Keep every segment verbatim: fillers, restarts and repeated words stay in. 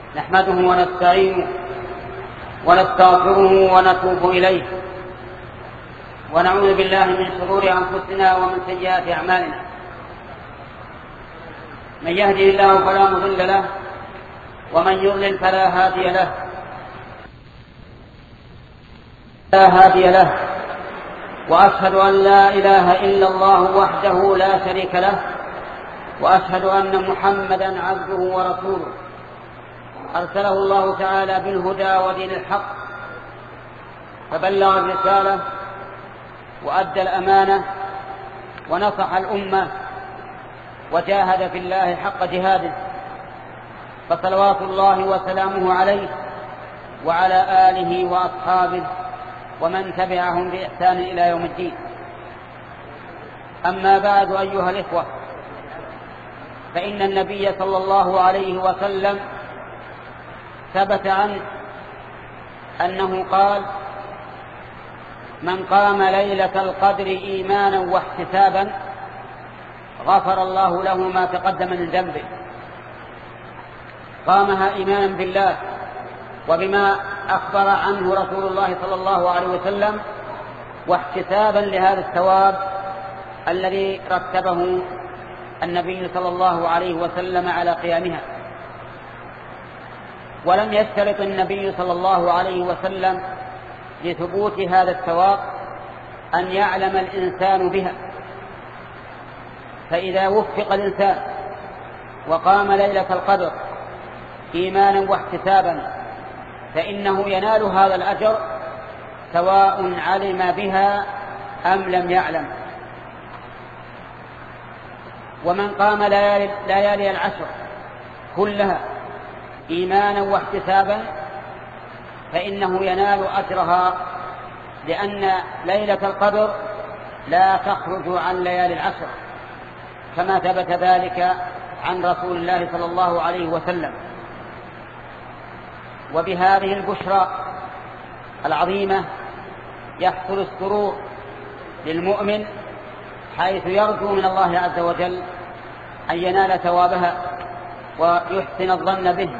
نحمده ونستعينه ونستغفره ونتوب إليه ونعوذ بالله من شرور أنفسنا ومن سيئات أعمالنا. من يهده الله فلا مضل له ومن يضلل فلا هادي له لا هادي له وأشهد أن لا إله إلا الله وحده لا شريك له وأشهد أن محمدا عبده ورسوله أرسله الله تعالى بالهدى ودين الحق فبلغ الرسالة وأدى الأمانة ونصح الأمة وجاهد في الله حق جهاده، فصلوات الله وسلامه عليه وعلى آله وأصحابه ومن تبعهم بإحسان إلى يوم الدين. أما بعد أيها الإخوة، فإن النبي صلى الله عليه وسلم ثبت عنه أنه قال: من قام ليلة القدر إيمانا واحتسابا غفر الله له ما تقدم من ذنبه. قامها إيمانا بالله وبما أخبر عنه رسول الله صلى الله عليه وسلم، واحتسابا لهذا الثواب الذي رتبه النبي صلى الله عليه وسلم على قيامها. ولم يشترط النبي صلى الله عليه وسلم لثبوت هذا الثواب أن يعلم الإنسان بها، فإذا وفق الإنسان وقام ليلة القدر إيمانا واحتسابا فإنه ينال هذا الأجر سواء علم بها أم لم يعلم. ومن قام ليالي العشر كلها إيمانا واحتسابا فإنه ينال أجرها، لأن ليلة القدر لا تخرج عن ليالي العشر كما ثبت ذلك عن رسول الله صلى الله عليه وسلم. وبهذه البشرى العظيمة يحصل السرور للمؤمن، حيث يرجو من الله عز وجل أن ينال ثوابها ويحسن الظن به.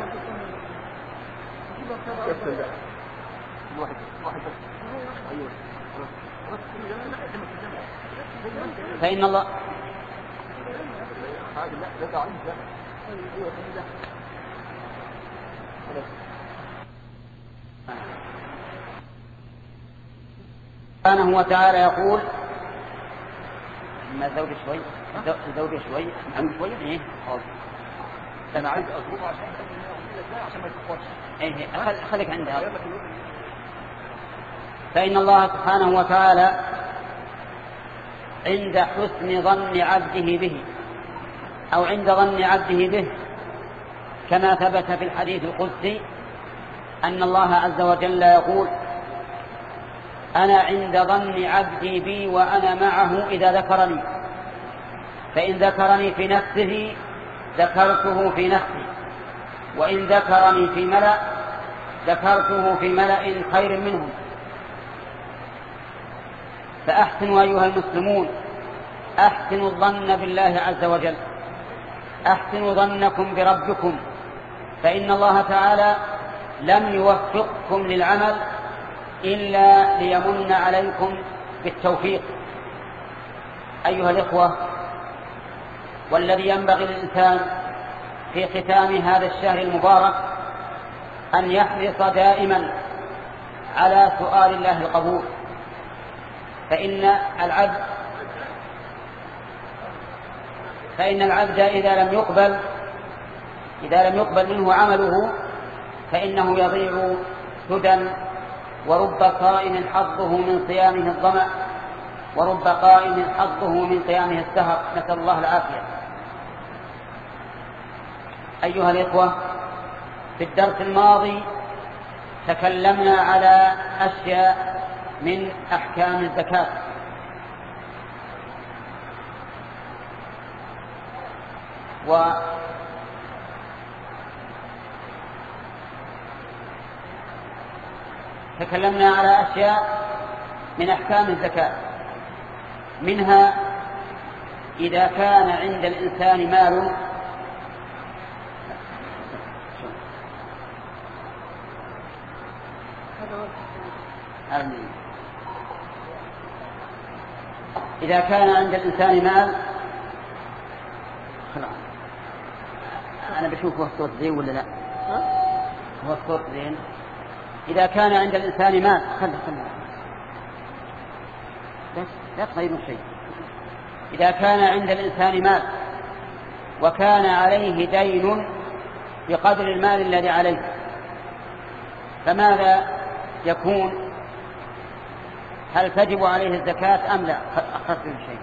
فإن الله سبحانه وتعالى يقول: ما زوج شوي زوج شوي عم شوي ايه انا عايز اطلب عشان ما يتخوفش ايه خليك عندها. فإن الله سبحانه وتعالى عند حسن ظن عبده به أو عند ظن عبده به، كما ثبت في الحديث القدسي أن الله عز وجل يقول: أنا عند ظن عبدي بي وأنا معه إذا ذكرني، فإن ذكرني في نفسه ذكرته في نفسي، وإن ذكرني في ملأ ذكرته في ملأ خير منهم. فأحسنوا أيها المسلمون، أحسنوا الظن بالله عز وجل، أحسنوا ظنكم بربكم، فإن الله تعالى لم يوفقكم للعمل إلا ليمن عليكم بالتوفيق. أيها الإخوة، والذي ينبغي للإنسان في ختام هذا الشهر المبارك أن يحرص دائما على سؤال الله القبول، فإن العبد فإن العبد إذا لم يقبل إذا لم يقبل منه عمله فإنه يضيع سدى، ورب قائم حظه من صيامه الظمأ، ورب قائم حظه من قيامه السهر، نسأل الله العافية. أيها الإخوة، في الدرس الماضي تكلمنا على أشياء من أحكام الزكاة، و تكلمنا على أشياء من أحكام الزكاة، منها إذا كان عند الإنسان مال آمين. إذا كان عند الإنسان مال خلاص أنا بشوف هو الصوت زين ولا لا؟ هو الصوت زين. إذا كان عند الإنسان مال خلنا خلنا بس لا تغير شيء. إذا كان عند الإنسان مال وكان عليه دين بقدر المال الذي عليه فماذا يكون؟ هل تجب عليه الزكاة أم لا؟ أخذت شيء.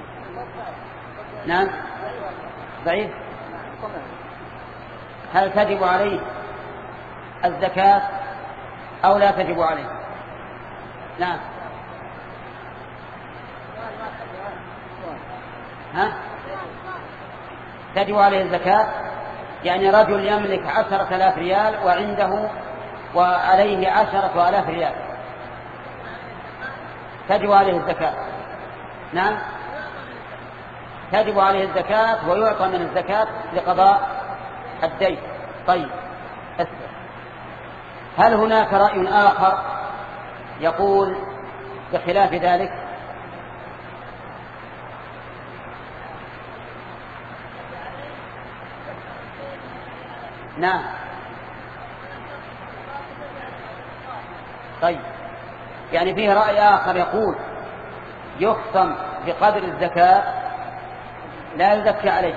نعم ضعيف. هل تجب عليه الزكاة أو لا تجب عليه؟ نعم ها؟ تجب عليه الزكاة. يعني رجل يملك عشرة آلاف ريال وعنده وعليه عشرة آلاف ريال تجب عليه الزكاة. نعم تجب عليه الزكاة ويعطى من الزكاة لقضاء الدين. طيب أسفل. هل هناك رأي آخر يقول بخلاف ذلك؟ نعم طيب يعني فيه رأي آخر يقول يخصم بقدر الزكاة لا يزكي عليه،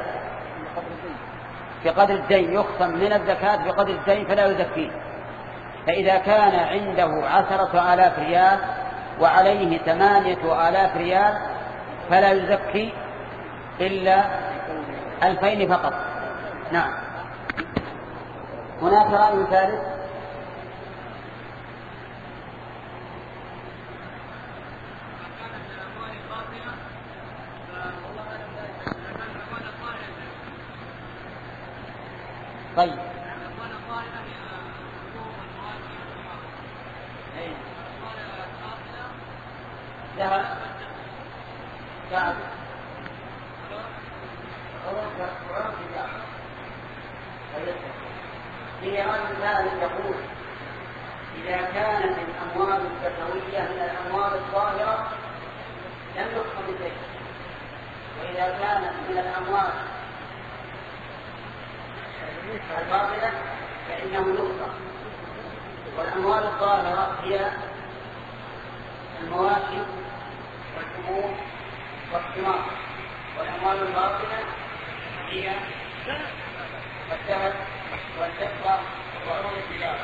بقدر الدين يخصم من الزكاة بقدر الدين فلا يزكيه. فإذا كان عنده عشرة آلاف ريال وعليه ثمانية آلاف ريال فلا يزكي إلا ألفين فقط. نعم. هناك رأي ثالث؟ طيب ذهب ذهب في رأي ثالث يقول إذا كانت الأموال الزكوية من الأموال الظاهرة لم يخصم بشيء، وإذا كانت من الأموال الباطلة فإنه يخصم. والأموال الظاهرة هي المواشي والحبوب والثمار، والأموال الباطلة هي الذهب والفضة وعروض التجارة.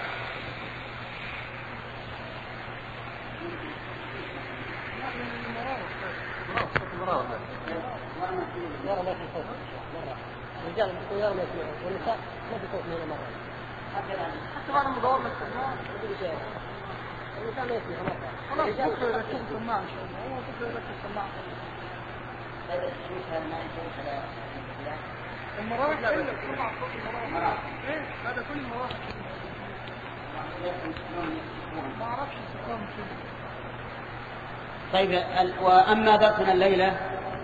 الرجال يقولون يوم يسمعون والنساء ما في صوت من مرة. حتى أنا مدور للسماع النساء ما يسمعون مرة. خلاص بكرة يركز السماع إن شاء الله. هو بكرة يركز السماع. هذا الشيء هذا ما يشوف على المراوح كله سمع صوت المراوح. إيه هذا كل المراوح. ما أعرفش السكان كله. طيب وأما درسنا الليلة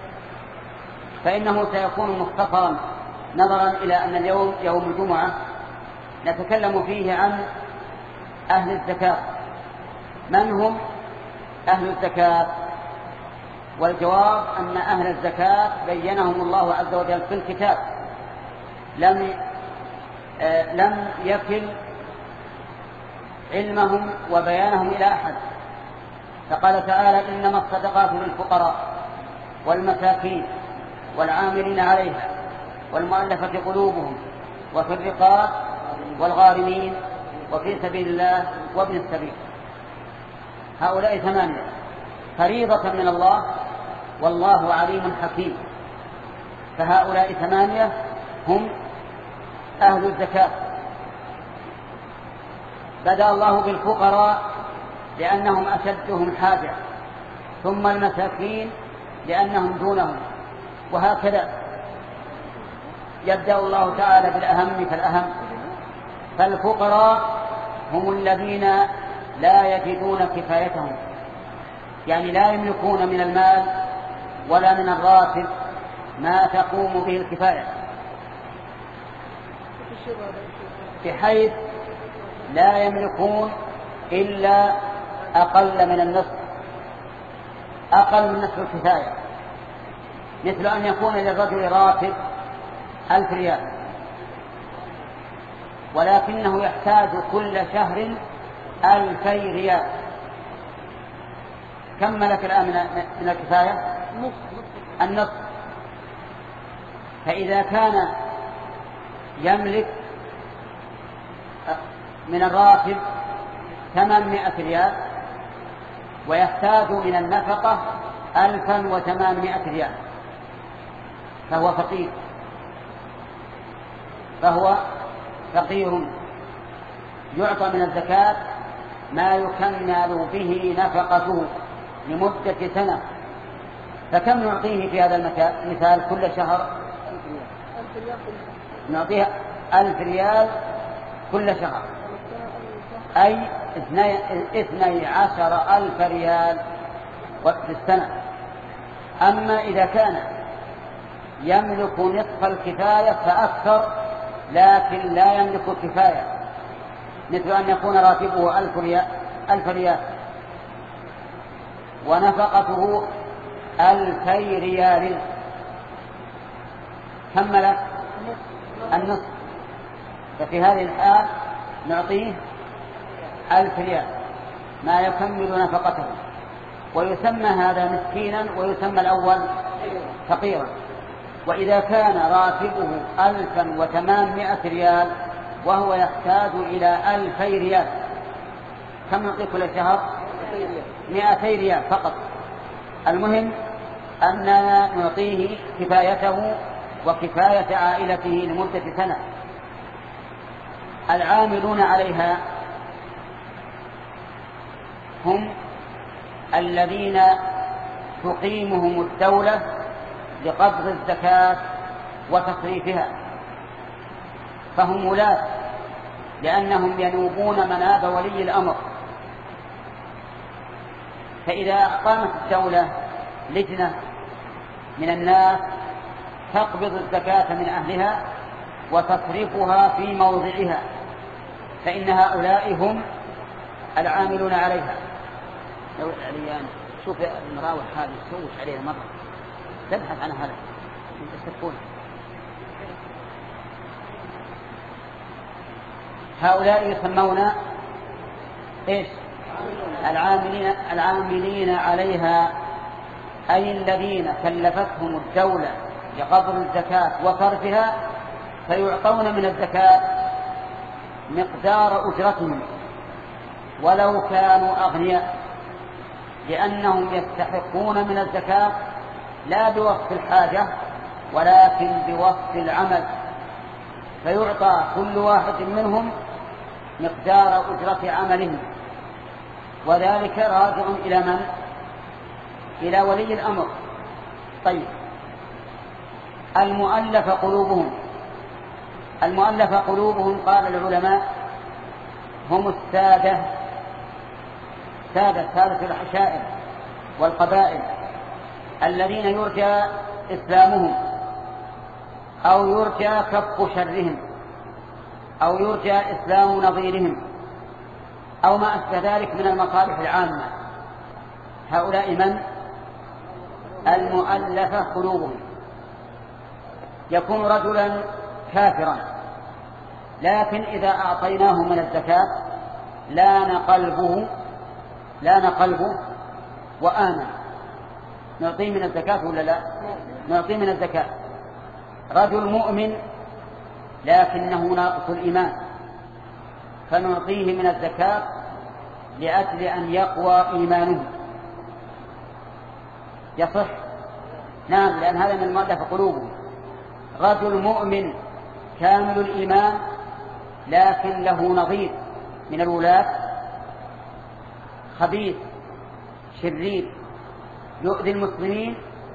فإنه سيكون مختصرا نظرا إلى أن اليوم يوم الجمعة نتكلم فيه عن أهل الزكاة. من هم أهل الزكاة؟ والجواب أن أهل الزكاة بينهم الله عز وجل في الكتاب، لم آه لم يكل علمهم وبيانهم إلى أحد. فقال تعالى إنما الصدقات للفقراء والمساكين والعاملين عليها والمؤلفة قلوبهم وفي الرقاب والغارمين وفي سبيل الله وابن السبيل. هؤلاء ثمانية فريضة من الله والله عليم حكيم. فهؤلاء ثمانية هم أهل الزكاة. بدأ الله بالفقراء لأنهم أشدهم حاجة، ثم المساكين لأنهم دونهم، وهكذا يبدأ الله تعالى بالأهم فالأهم. فالفقراء هم الذين لا يجدون كفايتهم، يعني لا يملكون من المال ولا من الراتب ما تقوم به الكفاية، بحيث لا يملكون إلا أقل من النصف، أقل من نصف الكفاية، مثل أن يكون للرجل راتب ألف ريال ولكنه يحتاج كل شهر ألفي ريال، كم ملك الآن من الكفاية؟ النصف. فإذا كان يملك من الراتب ثمانمائة ريال ويحتاج من النفقة ألفا وثمانمائة ريال فهو فقير، فهو فقير يعطى من الزكاة ما يكمل به نفقته لمدة سنة. فكم نعطيه في هذا المثال كل شهر؟ نعطيه ألف ريال كل شهر، أي اثني عشر ألف ريال في السنة. أما إذا كان يملك نصف الكفاية فأكثر لكن لا يملك الكفاية، مثل أن يكون راتبه ألف ريال, ألف ريال ونفقته ألفي ريال، كمل النصف، ففي هذه الحال نعطيه ألف ريال ما يكمل نفقته، ويسمى هذا مسكينا ويسمى الأول فقيرا. وإذا كان راتبه ألفا وثمانمائة ريال وهو يحتاج إلى ألفي ريال، كم نعطيه كل شهر؟ مائتي ريال فقط. المهم أننا نعطيه كفايته وكفاية عائلته لمدة سنة. العاملون عليها هم الذين تقيمهم الدولة لقبض الزكاة وتصريفها، فهم ولاة لأنهم ينوبون مناب ولي الأمر. فإذا قامت الدولة لجنة من الناس تقبض الزكاة من أهلها وتصرفها في موضعها، فإن هؤلاء هم العاملون عليها. لو العليان شوف المراوح هذه تسوش عليها مرة، تبحث عن هذا تستكون. هؤلاء يسمون إيش؟ العاملين, العاملين عليها، أي الذين كلفتهم الدولة لقبض الزكاة وصرفها، فيعطون من الزكاة مقدار أجرتهم ولو كانوا أغنياء، لأنهم يستحقون من الزكاة لا بوصف الحاجة ولكن بوصف العمل، فيعطى كل واحد منهم مقدار أجرة عملهم، وذلك راجع إلى من؟ إلى ولي الأمر. طيب، المؤلف قلوبهم، المؤلف قلوبهم قال العلماء هم السادة، سادة سادة العشائر والقبائل الذين يرجى إسلامهم أو يرجى كف شرهم أو يرجى إسلام نظيرهم أو ما أشبه ذلك من المصالح العامة. هؤلاء من؟ المؤلفة قلوبهم. يكون رجلا كافرا لكن إذا أعطيناه من الزكاة لان قلبه لان قلبه وآمن، نعطيه من الزكاة ولا لا؟ نعطيه من الزكاة. رجل مؤمن لكنه ناقص الإيمان فنعطيه من الزكاة لأجل أن يقوى إيمانه. يصح؟ نعم، لأن هذا من المؤلف قلوبهم. رجل مؤمن كامل الإيمان لكن له نظير من الولاة خبيث شرير يؤذي المسلمين،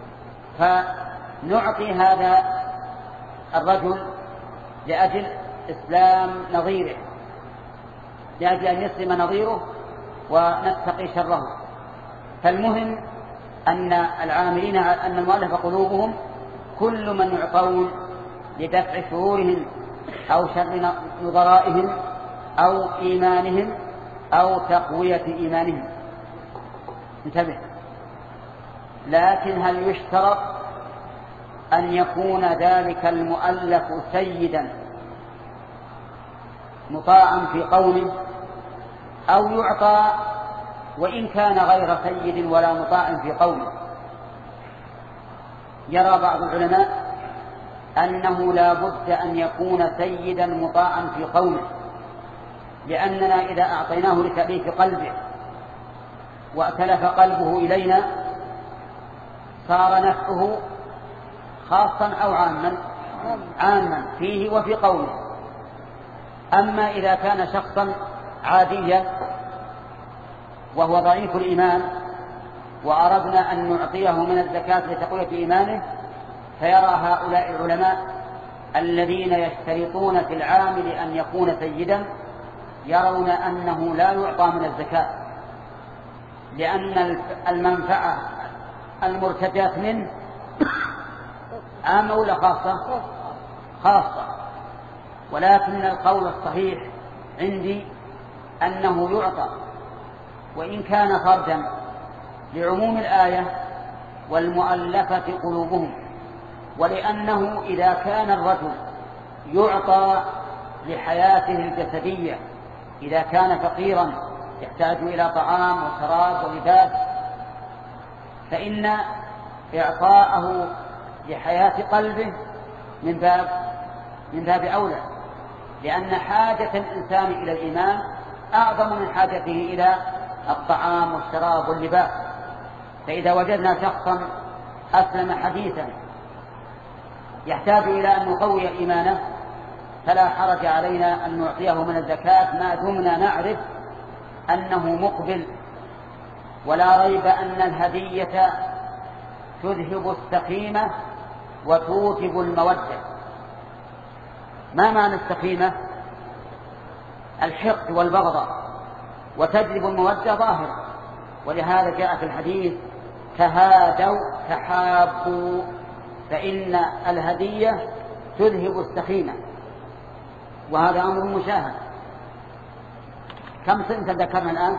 فنعطي هذا الرجل لأجل إسلام نظيره، لأجل أن يسلم نظيره ونتقي شره. فالمهم أن العاملين أن المؤلف قلوبهم كل من يعطون لدفع شرورهم أو شر نظرائهم أو إيمانهم أو تقوية إيمانهم. انتبه، لكن هل يشترط أن يكون ذلك المؤلف سيدا مطاعا في قوله، أو يعطى وإن كان غير سيد ولا مطاع في قوله؟ يرى بعض العلماء أنه لا بد أن يكون سيدا مطاعا في قوله، لأننا إذا أعطيناه لتأليف قلبه وأتلف قلبه إلينا صار نفعه خاصا أو عاما عاما فيه وفي قوله. أما إذا كان شخصا عاديا وهو ضعيف الإيمان وأردنا أن نعطيه من الزكاة لتقوية إيمانه، فيرى هؤلاء العلماء الذين يشترطون في العامل أن يكون سيدا يرون أنه لا يعطى من الزكاة، لأن المنفعة المرتجات منه عامة ولا خاصة؟ خاصة. ولكن القول الصحيح عندي أنه يعطى وإن كان فردا لعموم الآية والمؤلفة قلوبهم، ولأنه إذا كان الرجل يعطى لحياته الجسدية إذا كان فقيرا يحتاج إلى طعام وشراب ولباس، فإن إعطاءه لحياة قلبه من باب من باب أولى، لأن حاجة الإنسان إلى الإيمان أعظم من حاجته إلى الطعام والشراب واللباس. فإذا وجدنا شخصا أسلم حديثا يحتاج إلى أن نقوي إيمانه فلا حرج علينا أن نعطيه من الزكاة ما دمنا نعرف أنه مقبل. ولا ريب أن الهدية تذهب السقيمة وتوجب المودة. ما معنى السقيمة؟ الحقد والبغضاء، وتجلب المودة ظاهرة. ولهذا جاء في الحديث تهادوا تحابوا، فإن الهدية تذهب السقيمة، وهذا أمر مشاهد. كم صنفا ذكرنا الآن؟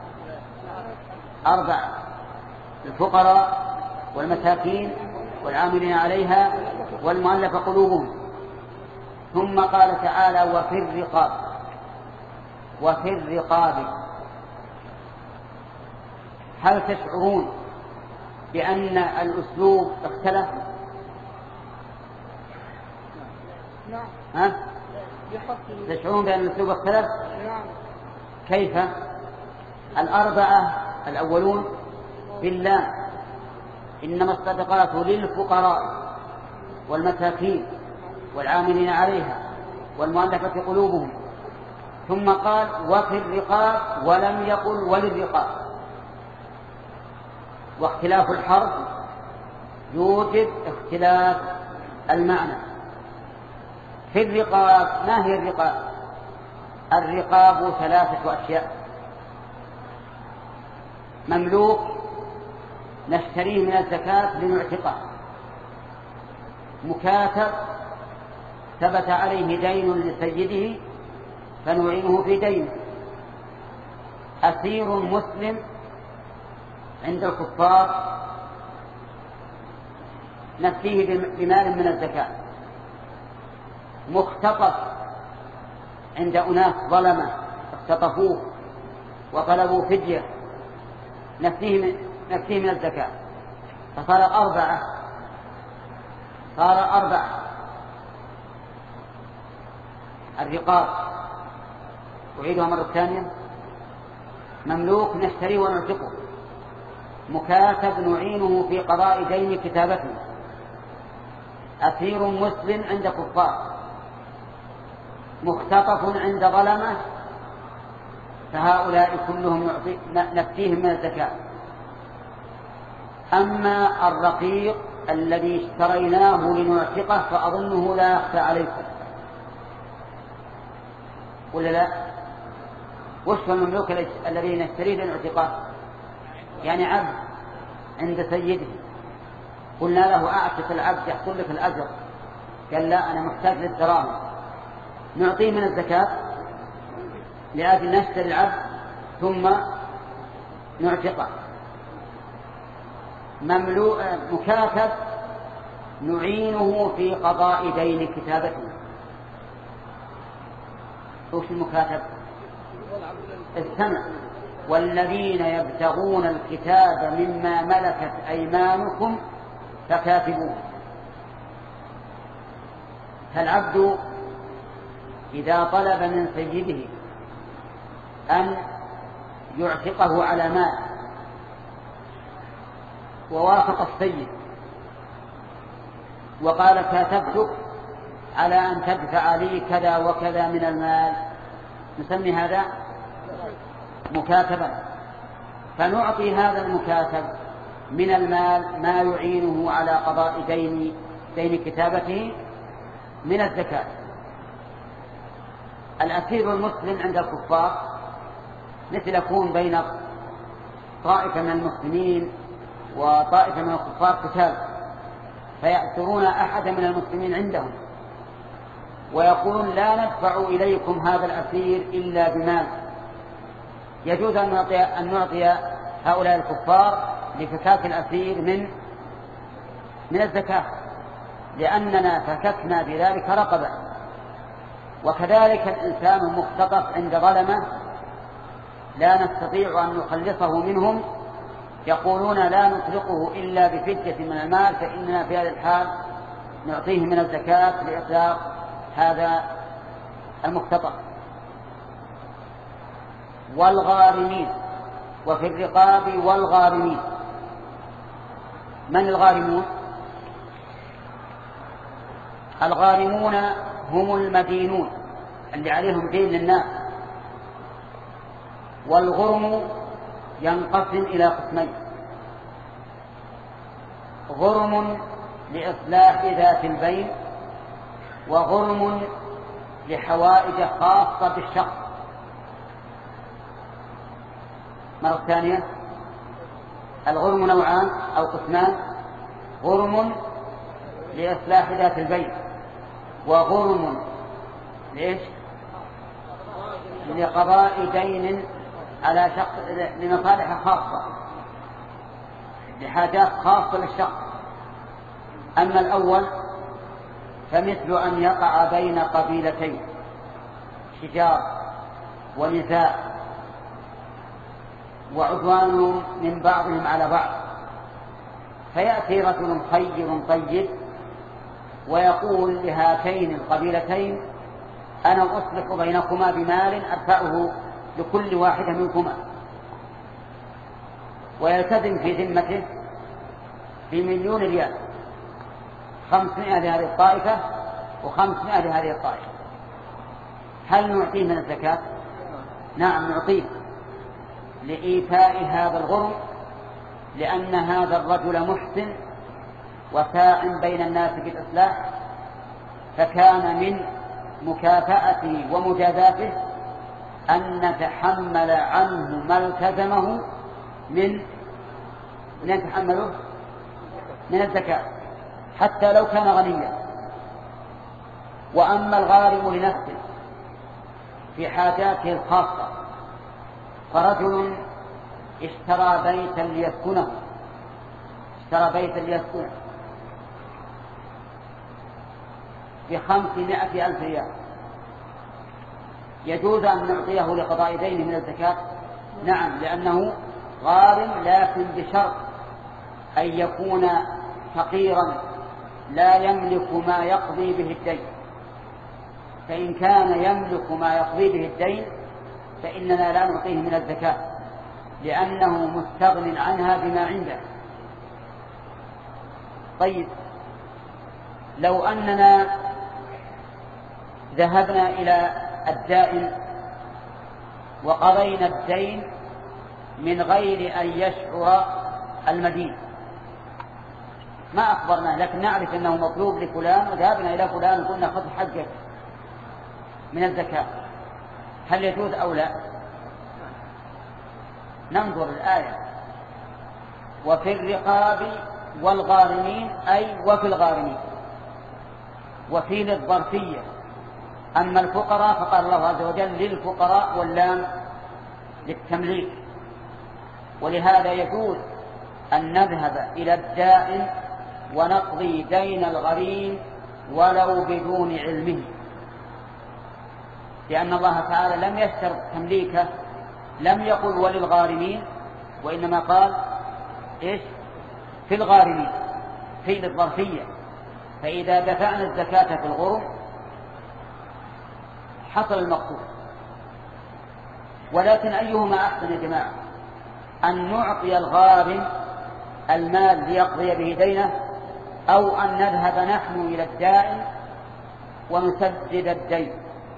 أربع: الفقراء والمساكين والعاملين عليها والمؤلف قلوبهم. ثم قال تعالى وفي الرقاب. وفي الرقاب هل تشعرون بأن الأسلوب اختلف؟ ها؟ تشعرون بأن الأسلوب اختلف؟ كيف؟ الأربعة الأولون بالله، إنما الصدقات للفقراء والمساكين والعاملين عليها والمؤلفة قلوبهم. ثم قال وفي الرقاب ولم يقل وللرقاب. واختلاف الحرف يوجد اختلاف المعنى. في الرقاب، ما هي الرقاب؟ الرقاب ثلاثة أشياء: مملوك نشتريه من الزكاة لنعتقه، مكاتب ثبت عليه دين لسيده فنعينه في دينه، أسير مسلم عند الكفار نفيه بمال من الزكاة، مختطف عند أناس ظلمة اختطفوه وطلبوا فدية نفيه نفيه من الزكاة. فصار أربعة صار أربعة الرقاب. أعيدها مرة ثانية: مملوك نشتريه ونعتقه، مكاتب نعينه في قضاء دين كتابته، أسير مسلم عند كفار، مختطف عند ظلمة، فهؤلاء كلهم نفتيهم من الزكاة. أما الرقيق الذي اشتريناه لنعتقه فأظنه لا يخفى عليكم، ولا لا؟ وش هو المملوك الذي نشتريه لنعتقه؟ يعني عبد عند سيده، قلنا له أعتق العبد يحصل لك الأجر، قال لا أنا محتاج للدراهم، نعطيه من الزكاة لأجل نشتري العبد؟ ثم نعتقه. مملوء مكاتب نعينه في قضاء دين كتابته. وش المكاتب؟ السمع. والذين يبتغون الكتاب مما ملكت أيمانكم فكاتبوه. فالعبد إذا طلب من سيده أن يعتقه على مال ووافق السيد وقال كاتبتك على أن تدفع لي كذا وكذا من المال، نسمي هذا مكاتبا، فنعطي هذا المكاتب من المال ما يعينه على قضاء دين دين كتابته من الزكاة. الأسير المسلم عند الكفار مثل يكون بين طائفة من المسلمين وطائفة من الكفار قتال، فيأسرون أحد من المسلمين عندهم ويقولون لا ندفع إليكم هذا الأسير إلا بمال. يجوز أن نعطي, أن نعطي هؤلاء الكفار لفكاك الأسير من من الزكاة، لأننا فككنا بذلك رقبة. وكذلك الإنسان المختطف عند ظلمة لا نستطيع أن نخلصه منهم، يقولون لا نطلقه إلا بفدية من المال، فإننا في هذا الحال نعطيه من الزكاة لإطلاق هذا المختطف. والغارمين، وفي الرقاب والغارمين. من الغارمون؟ الغارمون هم المدينون اللي عليهم دين للناس. والغرم ينقسم إلى قسمين: غرم لإصلاح ذات البين، وغرم لحوائج خاصة بالشخص. مرة ثانية، الغرم نوعان أو قسمان: غرم لإصلاح ذات البين، وغرم لإيش؟ لقضاء دين على شخص لمصالح خاصة، لحاجات خاصة للشخص. أما الأول فمثل أن يقع بين قبيلتين شجار ونزاع وعدوان من بعضهم على بعض، فيأتي رجل خير طيب ويقول لهاتين القبيلتين أنا أصلح بينكما بمال أدفعه لكل واحدة منكما، ويلتزم في ذمته بمليون ريال، خمسمائة لهذه الطائفة وخمسمائة لهذه الطائفة. هل نعطيه من الزكاة؟ نعم نعطيه لإيفاء هذا الغرم، لأن هذا الرجل محسن وساع بين الناس بالإصلاح، فكان من مكافأته ومجازاته أن نتحمل عنه ما التزمه من من نتحمله من الزكاة حتى لو كان غنيا. وأما الغارم لنفسه في حاجاته الخاصة، فرجل اشترى بيتا ليسكنه اشترى بيتا ليسكنه بخمسمائة ألف ريال، يجوز أن نعطيه لقضاء دينه من الزكاة؟ نعم، لأنه غارم، لكن بشرط أن يكون فقيرا لا يملك ما يقضي به الدين. فإن كان يملك ما يقضي به الدين فإننا لا نعطيه من الزكاة، لأنه مستغن عنها بما عنده. طيب، لو أننا ذهبنا إلى الدائن وقضينا الدين من غير أن يشعر المدين، ما أخبرناه لكن نعرف أنه مطلوب لفلان، وذهبنا إلى فلان وقلنا خذ حقك من الزكاة، هل يجوز أو لا؟ ننظر الآية: وفي الرقاب والغارمين، أي وفي الغارمين، وفي للظرفية. أما الفقراء فقال الله عز وجل للفقراء واللام للتمليك، ولهذا يجوز أن نذهب إلى الدائن ونقضي دين الغريم ولو بدون علمه، لأن الله تعالى لم يشترط تمليكه، لم يقل وللغارمين، وإنما قال إيش؟ في الغارمين، في الظرفية. فإذا دفعنا الزكاة في الغرم حصل المقصود. ولكن أيهما أحسن يا جماعة، أن نعطي الغارم المال ليقضي به دينه، أو أن نذهب نحن إلى الدائن ونسدد الدين؟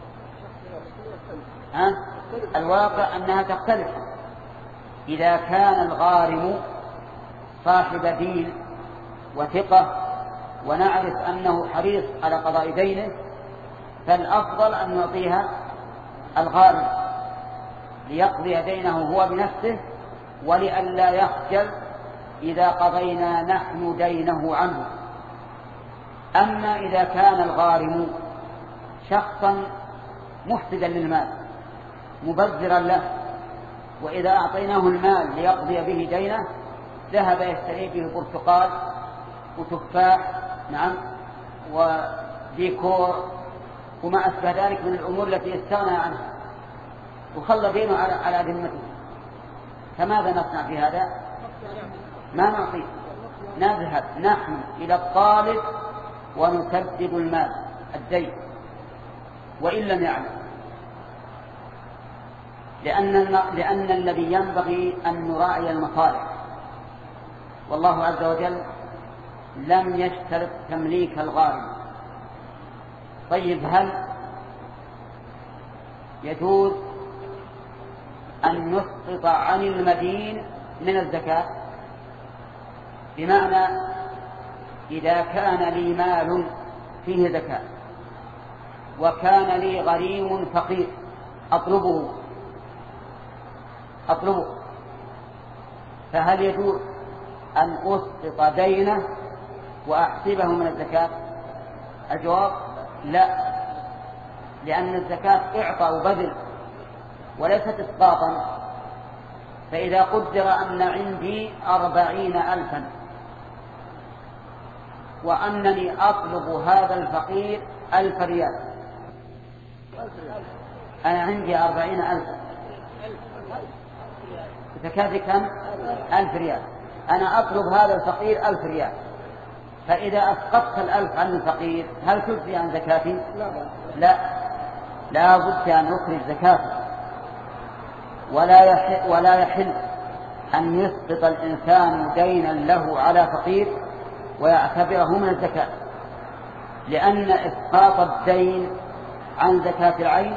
ها؟ الواقع أنها تختلف. إذا كان الغارم صاحب دين وثقة ونعرف أنه حريص على قضاء دينه، فالأفضل أن نعطيها الغارم ليقضي دينه هو بنفسه، ولئلا يخجل إذا قضينا نحن دينه عنه. أما إذا كان الغارم شخصا مفسدا للمال مبذرا له، وإذا أعطيناه المال ليقضي به دينه ذهب يشتري به برتقال وتفاح، نعم، وديكور وما أشبه ذلك من الأمور التي يستغنى عنها، وخلى دينه على على ذمته، فماذا نصنع في هذا؟ ما نعطيه، نذهب نحن إلى الطالب ونسدد المال الدين وإن لم يعلم، لأن لأن الذي ينبغي أن نراعي المصالح، والله عز وجل لم يشترط تمليك الغارم. طيب، هل يجوز أن نسقط عن المدين من الزكاة؟ بمعنى إذا كان لي مال فيه زكاة وكان لي غريم فقير أطلبه أطلبه فهل يجوز أن أسقط دينه وأحسبه من الزكاة؟ الجواب لا، لأن الزكاة إعطاء وبذل وليست إسقاطا. فإذا قدر أن عندي أربعين ألفا وأنني أطلب هذا الفقير ألف ريال، أنا عندي أربعين ألفا، زكاة كم؟ ألف ريال، أنا أطلب هذا الفقير ألف ريال، فإذا أسقطت الألف عن الفقير هل تجزي عن زكاتي؟ لا، لا بد أن أخرج زكاته. ولا يحل, ولا يحل أن يسقط الإنسان دينا له على فقير ويعتبره من الزكاة، لأن إسقاط الدين عن زكاة العين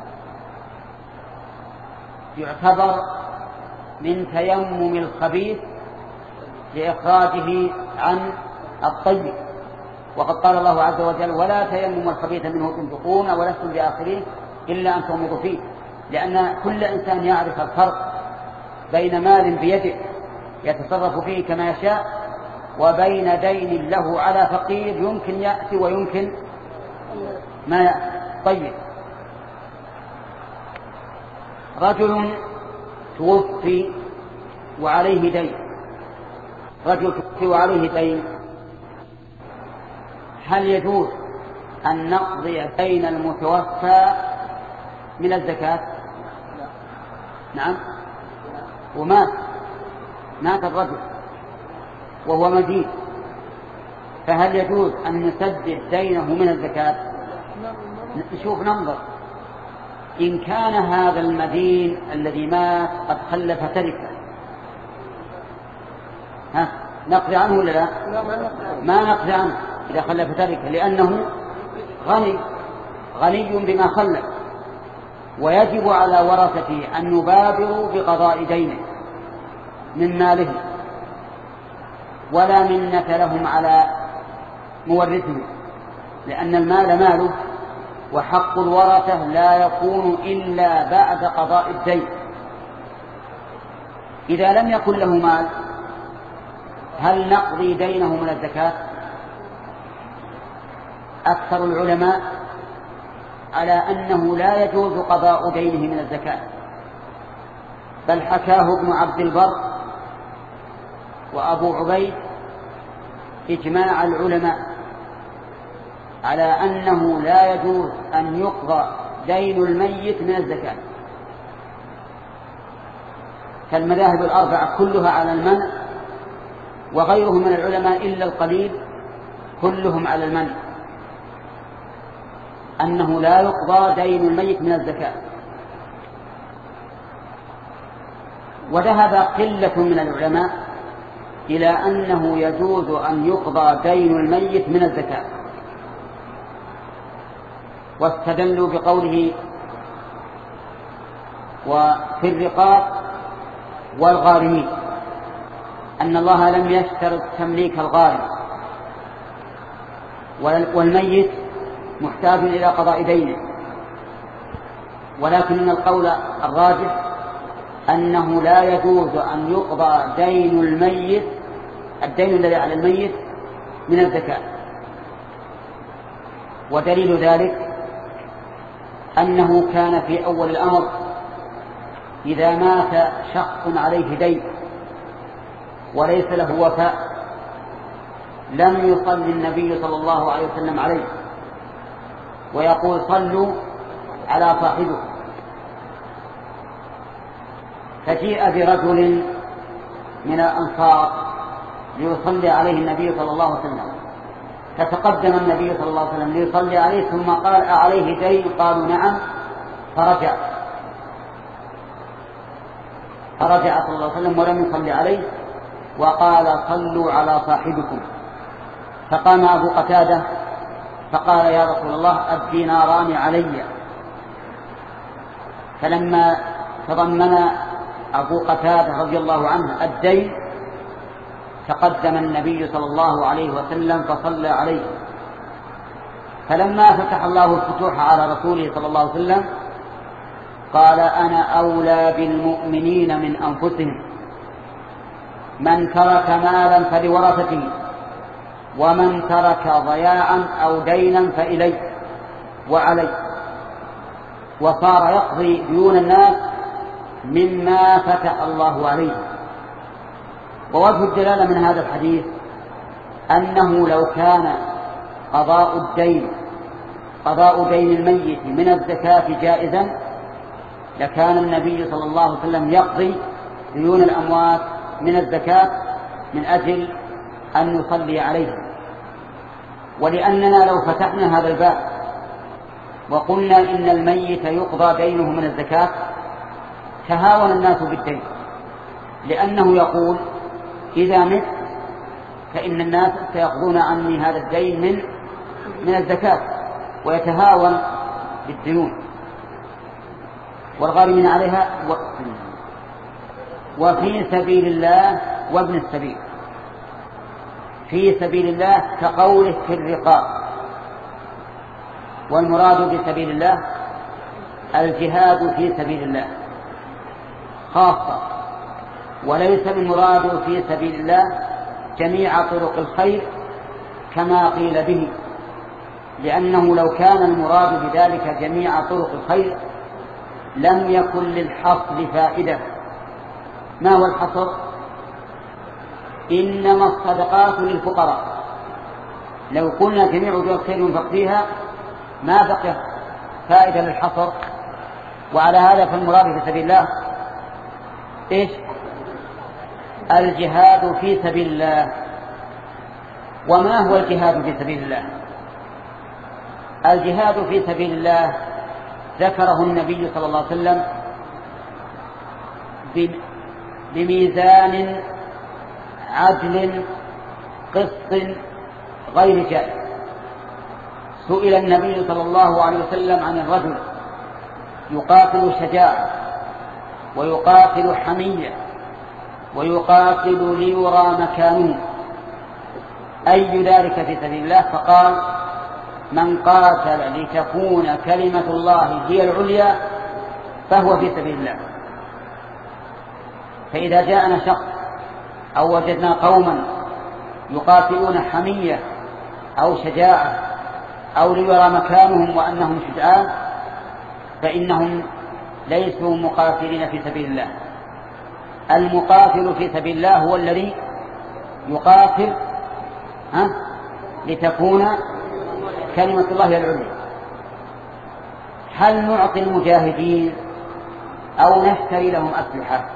يعتبر من تيمم الخبيث لإخراجه عن الطيب، وقد قال الله عز وجل: ولا تيمموا الخبيث منه تنفقون ولستم بآخرين إلا أن تغمضوا فيه. لأن كل إنسان يعرف الفرق بين مال بيده يتصرف فيه كما يشاء وبين دين له على فقير يمكن يأتي ويمكن ما يأتي. طيب، رجل توفي وعليه دين، رجل توفي وعليه دين، هل يجوز أن نقضي دين المتوفى من الزكاة؟ نعم. ومات مات الرجل وهو مدين، فهل يجوز أن نسدد دينه من الزكاة؟ نشوف ننظر، إن كان هذا المدين الذي مات قد خلف تركة، ها نقضي عنه ولا لا؟ ما نقضي عنه إذا خلف تركة، لأنه غني غني بما خلف، ويجب على ورثته أن يبادروا بقضاء دينه من ماله، ولا منة لهم على مورثه، لأن المال ماله، وحق الورثة لا يكون إلا بعد قضاء الدين. إذا لم يكن له مال هل نقضي دينه من الزكاة؟ أكثر العلماء على أنه لا يجوز قضاء دينه من الزكاة، بل حكاه ابن عبد البر وأبو عبيد إجماع العلماء على أنه لا يجوز أن يقضى دين الميت من الزكاة. فالمذاهب الأربعة كلها على المنع، وغيرهم من العلماء إلا القليل كلهم على المنع، أنه لا يقضى دين الميت من الزكاة. وذهب قلة من العلماء إلى أنه يجوز أن يقضى دين الميت من الزكاة، واستدلوا بقوله وفي الرقاب والغارمين أن الله لم يشترط تمليك الغارم، والميت محتاج إلى قضاء دينه، ولكن القول الراجح أنه لا يجوز أن يقضى دين الميت الدين الذي على الميت من الزكاة. ودليل ذلك أنه كان في أول الأمر إذا مات شخص عليه دين وليس له وفاء لم يصلي النبي صلى الله عليه وسلم عليه ويقول صلوا على صاحبه. فجيء برجل من الأنصار ليصلي عليه النبي صلى الله عليه وسلم، فتقدم النبي صلى الله عليه وسلم ليصلي عليه ثم قال أعليه دين؟ قالوا نعم. فرجع فرجع صلى الله عليه وسلم ولم يصلي عليه وقال صلوا على صاحبكم. فقام أبو قتادة فقال يا رسول الله الديناران علي. فلما تضمن أبو قتادة رضي الله عنه الدين تقدم النبي صلى الله عليه وسلم فصلى عليه. فلما فتح الله الفتوح على رسوله صلى الله عليه وسلم قال أنا أولى بالمؤمنين من أنفسهم، من ترك مالا فلورثته، ومن ترك ضياعا أو دينا فإلي وعلي. وصار يقضي ديون الناس مما فتح الله عليه. ووجه الدلالة من هذا الحديث أنه لو كان قضاء الدين قضاء دين الميت من الزكاة جائزا لكان النبي صلى الله عليه وسلم يقضي ديون الأموات من الزكاة من أجل أن نصلي عليهم. ولأننا لو فتحنا هذا الباب وقلنا إن الميت يقضى دينه من الزكاة تهاون الناس بالدين، لأنه يقول إذا مت فإن الناس سيقضون عني هذا الدين من من الزكاة، ويتهاون بالديون والغارمين عليها. و... وفي سبيل الله وابن السبيل. في سبيل الله كقوله في الرقاب، والمراد بسبيل الله الجهاد في سبيل الله خاصة، وليس المراد في سبيل الله جميع طرق الخير كما قيل به، لأنه لو كان المراد بذلك جميع طرق الخير لم يكن للحصر فائدة. ما هو الحصر؟ إنما الصدقات للفقراء. لو قلنا جميع طرق الخير ينفق فيها ما بقي فائدة للحصر. وعلى هذا فالمراد في سبيل الله إيش؟ الجهاد في سبيل الله. وما هو الجهاد في سبيل الله؟ الجهاد في سبيل الله ذكره النبي صلى الله عليه وسلم بميزان عدل قسط غير جائز. سئل النبي صلى الله عليه وسلم عن الرجل يقاتل شجاعة ويقاتل حمية ويقاتل ليرى مكانه أي ذلك في سبيل الله؟ فقال من قاتل لتكون كلمة الله هي العليا فهو في سبيل الله. فإذا جاءنا شخص أو وجدنا قوما يقاتلون حمية أو شجاعة أو ليرى مكانهم وأنهم شجعان فإنهم ليسوا مقاتلين في سبيل الله، المقاتل في سبيل الله هو الذي يقاتل ها لتكون كلمة الله هي العليا. هل نعطي المجاهدين أو نشتري لهم أسلحة؟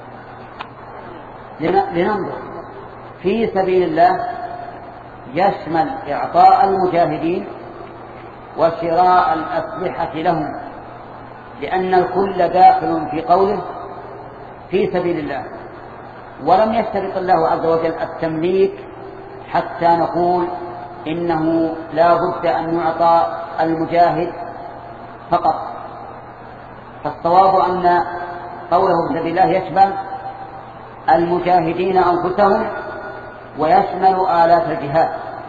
لننظر. في سبيل الله يشمل إعطاء المجاهدين وشراء الأسلحة لهم، لأن الكل داخل في قوله في سبيل الله، ولم يشترط الله عز وجل التمليك حتى نقول إنه لا بد أن يعطى المجاهد فقط. فالصواب أن قوله في سبيل الله يشمل المجاهدين أنفسهم ويشمل آلات الجهاد.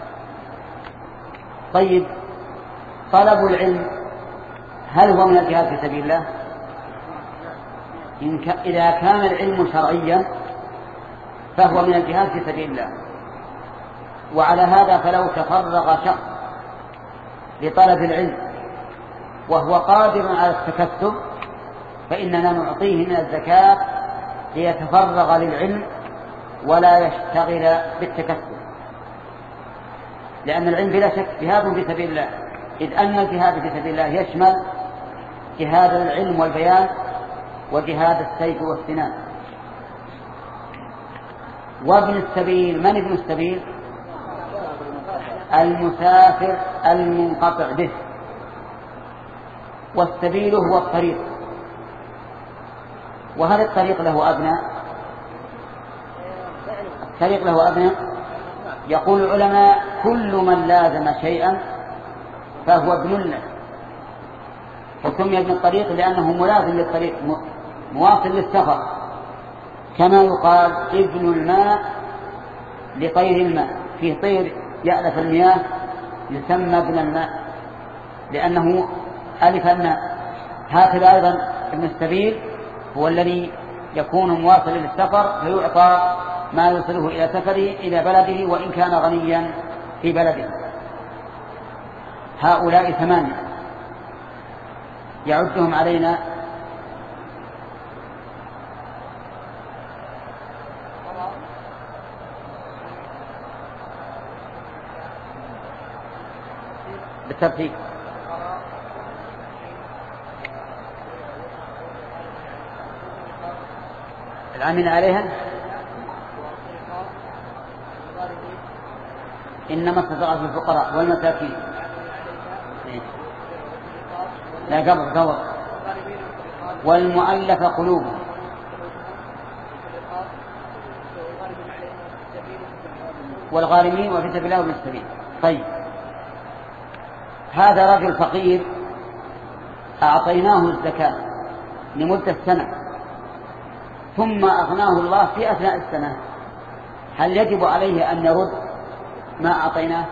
طيب، طلب العلم هل هو من الجهاد في سبيل الله؟ إن ك... إذا كان العلم شرعيا فهو من الجهاد في سبيل الله. وعلى هذا فلو تفرغ شخص لطلب العلم وهو قادر على التكسب فإننا نعطيه من الزكاة ليتفرغ للعلم ولا يشتغل بالتكسب، لأن العلم بلا شك جهاد في سبيل الله، إذ أن الجهاد في سبيل الله يشمل جهاد العلم والبيان وجهاد السيف والسنان. وابن السبيل، من ابن السبيل؟ المسافر المنقطع به. والسبيل هو الطريق. وهل الطريق له أبناء؟ الطريق له أبناء. يقول العلماء كل من لازم شيئا فهو ابن له، فسمي ابن الطريق لأنه ملازم للطريق مواصل للسفر، كما يقال ابن الماء لطير الماء، فيه طير يألف المياه يسمى ابن الماء لأنه ألف الماء. هكذا أيضا ابن السبيل هو الذي يكون مواصل للسفر فيعطى ما يوصله إلى سفره إلى بلده وإن كان غنيا في بلده. هؤلاء ثمانية يعدهم علينا بالترتيب. العاملين عليها إنما استطاعت الفقراء والمساكين. لا قبل قبل والمؤلف قلوبهم والغارمين وفي سبيل الله وابن السبيل. طيب، هذا رجل فقير أعطيناه الزكاة لمدة سنة ثم أغناه الله في أثناء السنة، هل يجب عليه أن يرد ما أعطيناه؟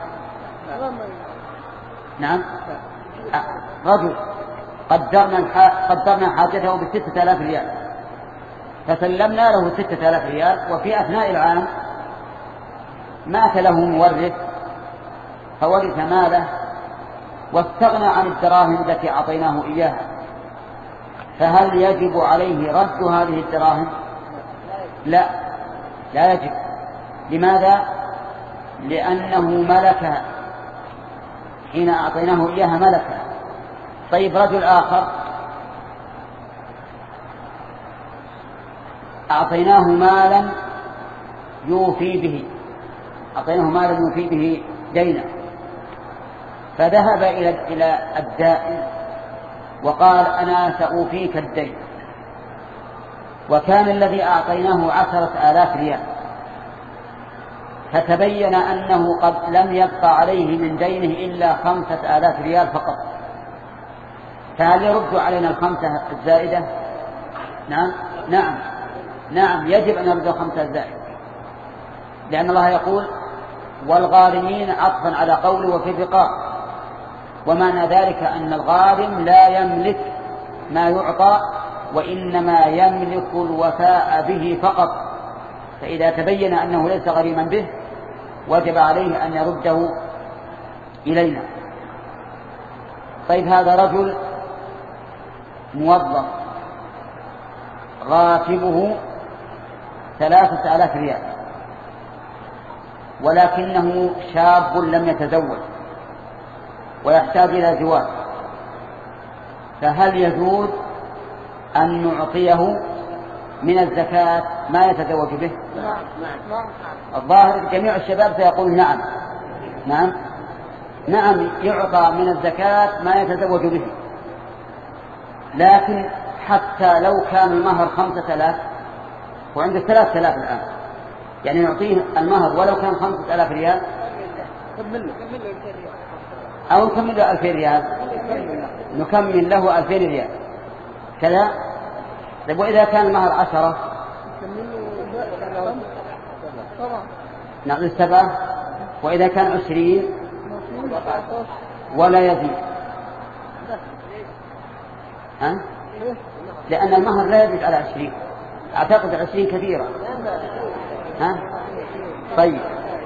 نعم. رجل قدرنا قدرنا حاجته بستة آلاف ريال فسلمنا له ستة آلاف ريال، وفي أثناء العام مات له مورث فورث ماله واستغنى عن الدراهم التي أعطيناه إياها، فهل يجب عليه رد هذه الدراهم؟ لا، لا يجب. لماذا؟ لأنه ملكها حين أعطيناه إياها ملكها. طيب، رجل آخر أعطيناه مالا يوفي به أعطيناه مالا يوفي به دينا، فذهب إلى إلى الدائن وقال أنا سأوفيك الدين، وكان الذي أعطيناه عشرة آلاف ريال، فتبين أنه قد لم يبقى عليه من دينه إلا خمسة آلاف ريال فقط، فهل يرد علينا الخمسة الزائدة؟ نعم نعم نعم يجب أن يرد الخمسة الزائدة، لأن الله يقول والغارمين عطفا على قوله وفي الرقاب، ومعنى ذلك أن الغارم لا يملك ما يعطى وإنما يملك الوفاء به فقط، فإذا تبين أنه ليس غريما به وجب عليه أن يرده إلينا. طيب، هذا رجل موظف راتبه ثلاثة آلاف ريال، ولكنه شاب لم يتزوج ويحتاج إلى زواج، فهل يجوز أن نعطيه من الزكاة ما يتزوج به؟ الظاهر جميع الشباب سيقول نعم نعم نعم يعطى من الزكاة ما يتزوج به، لكن حتى لو كان المهر خمسة آلاف وعنده ثلاثة آلاف الآن، يعني نعطيه المهر ولو كان خمسة آلاف ريال أو نكمل له ألفين ريال، نكمل له ألفين ريال كذا. طيب وإذا كان المهر عشرة نعطي سبعة، وإذا كان عشرين ولا يزيد، ها؟ لأن المهر لا يزيد على عشرين، أعتقد عشرين كثيرة، ها؟ طيب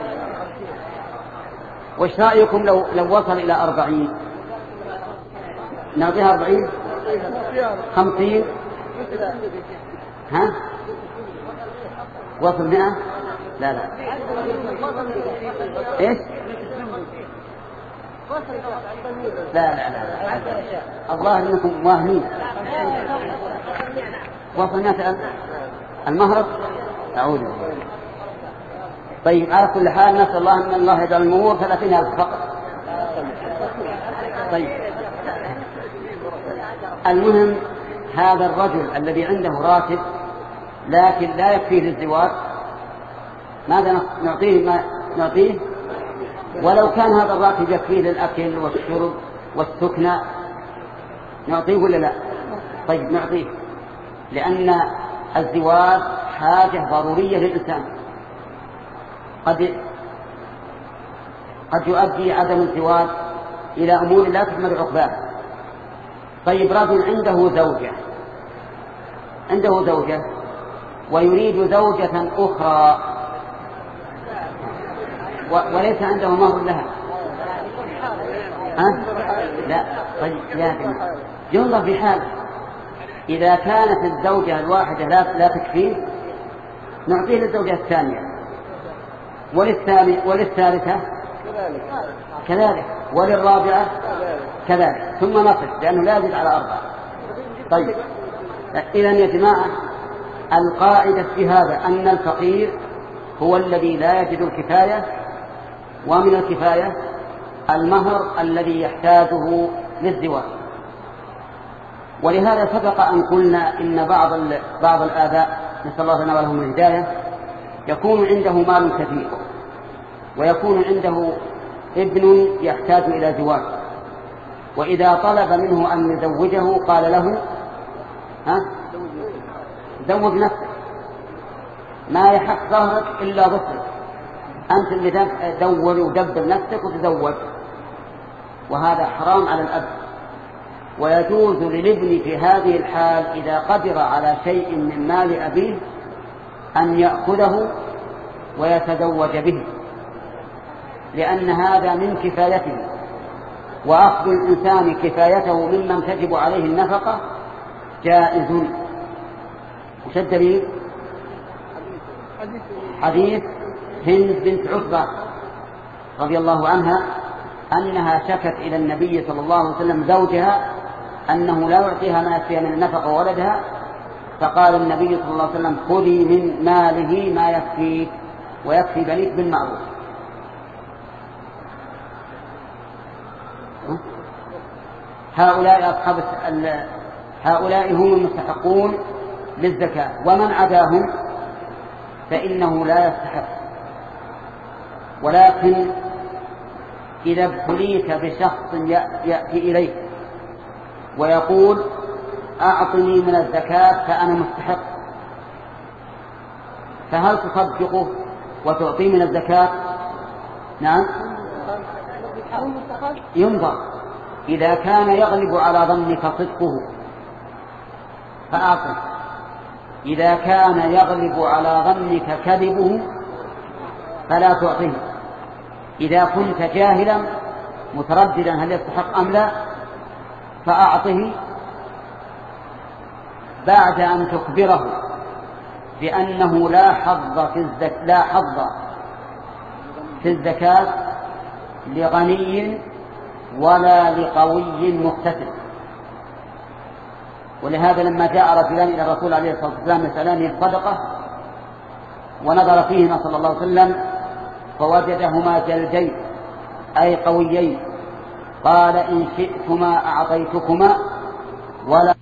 وش رأيكم لو لو وصل إلى أربعين؟ نعطيها أربعين؟ خمسين؟ ها؟ وصل مئة؟ لا لا إيش؟ لا لا لا الظاهر أنكم واهمين. وصل مئة المهر؟ أعوذ بالله. طيب على كل حال نسأل الله أن الله يجعل الأمور ثلاثين ألف فقط. طيب المهم هذا الرجل الذي عنده راتب لكن لا يكفيه للزواج، ماذا نعطيه؟ ما نعطيه ولو كان هذا الراتب يكفيه للأكل والشرب والسكنى، نعطيه ولا لا؟ طيب نعطيه، لأن الزواج حاجة ضرورية للإنسان، قد قد يؤدي عدم الزواج إلى أمور لا تحمد عقباها. طيب رجل عنده زوجة عنده زوجة ويريد زوجة أخرى وليس عنده مهر لها، ها؟ لا. طيب يا جماعة ينظر في حال، إذا كانت الزوجة الواحدة لا, لا تكفيه نعطيه للزوجة الثانية وللثانية وللثالثة كذلك وللرابعة كذلك، ثم نقف لأنه لا يزيد على أربعة. طيب إذن يا جماعة القاعدة في هذا أن الفقير هو الذي لا يجد الكفاية، ومن الكفاية المهر الذي يحتاجه للزواج. ولهذا سبق أن قلنا إن بعض بعض الآباء نسأل الله لنا ولهم الهداية يكون عنده مال كثير ويكون عنده ابن يحتاج إلى زواج، وإذا طلب منه أن يزوجه قال له ها زوج نفسك، ما يحق ظهرك إلا ظهرك، أنت اللي دور ودبر نفسك وتزوج، وهذا حرام على الأب. ويجوز للابن في هذه الحال إذا قدر على شيء من مال أبيه أن يأخذه ويتزوج به، لأن هذا من كفايته، وأخذ الإنسان كفايته ممن تجب عليه النفقة جائز. وش الدليل؟ حديث هند بنت عتبة رضي الله عنها أنها شكت إلى النبي صلى الله عليه وسلم زوجها أنه لا يعطيها ما يكفيها من النفقة وولدها، فقال النبي صلى الله عليه وسلم خذي من ماله ما يكفيك ويكفي بنيك بالمعروف. هؤلاء أصحاب هؤلاء هم المستحقون للزكاة، ومن عداهم فإنه لا يستحق. ولكن إذا ابتليت بشخص يأتي إليك ويقول أعطني من الزكاة فأنا مستحق، فهل تصدقه وتعطيه من الزكاة؟ نعم ينظر، إذا كان يغلب على ظنك صدقه فأعطه، إذا كان يغلب على ظنك كذبه فلا تعطيه. إذا كنت جاهلا مترددا هل يستحق أم لا فأعطه بعد أن تخبره بأنه لا حظ في الزكاة لا حظ في الزكاة لغني ولا لقوي مقتصد. ولهذا لما جاء رجلان إلى الرسول عليه الصلاة والسلام يسألان الصدقة ونظر فيهما صلى الله عليه وسلم فوجدهما جلدين أي قويين، قال إن شئتما أعطيتكما ولا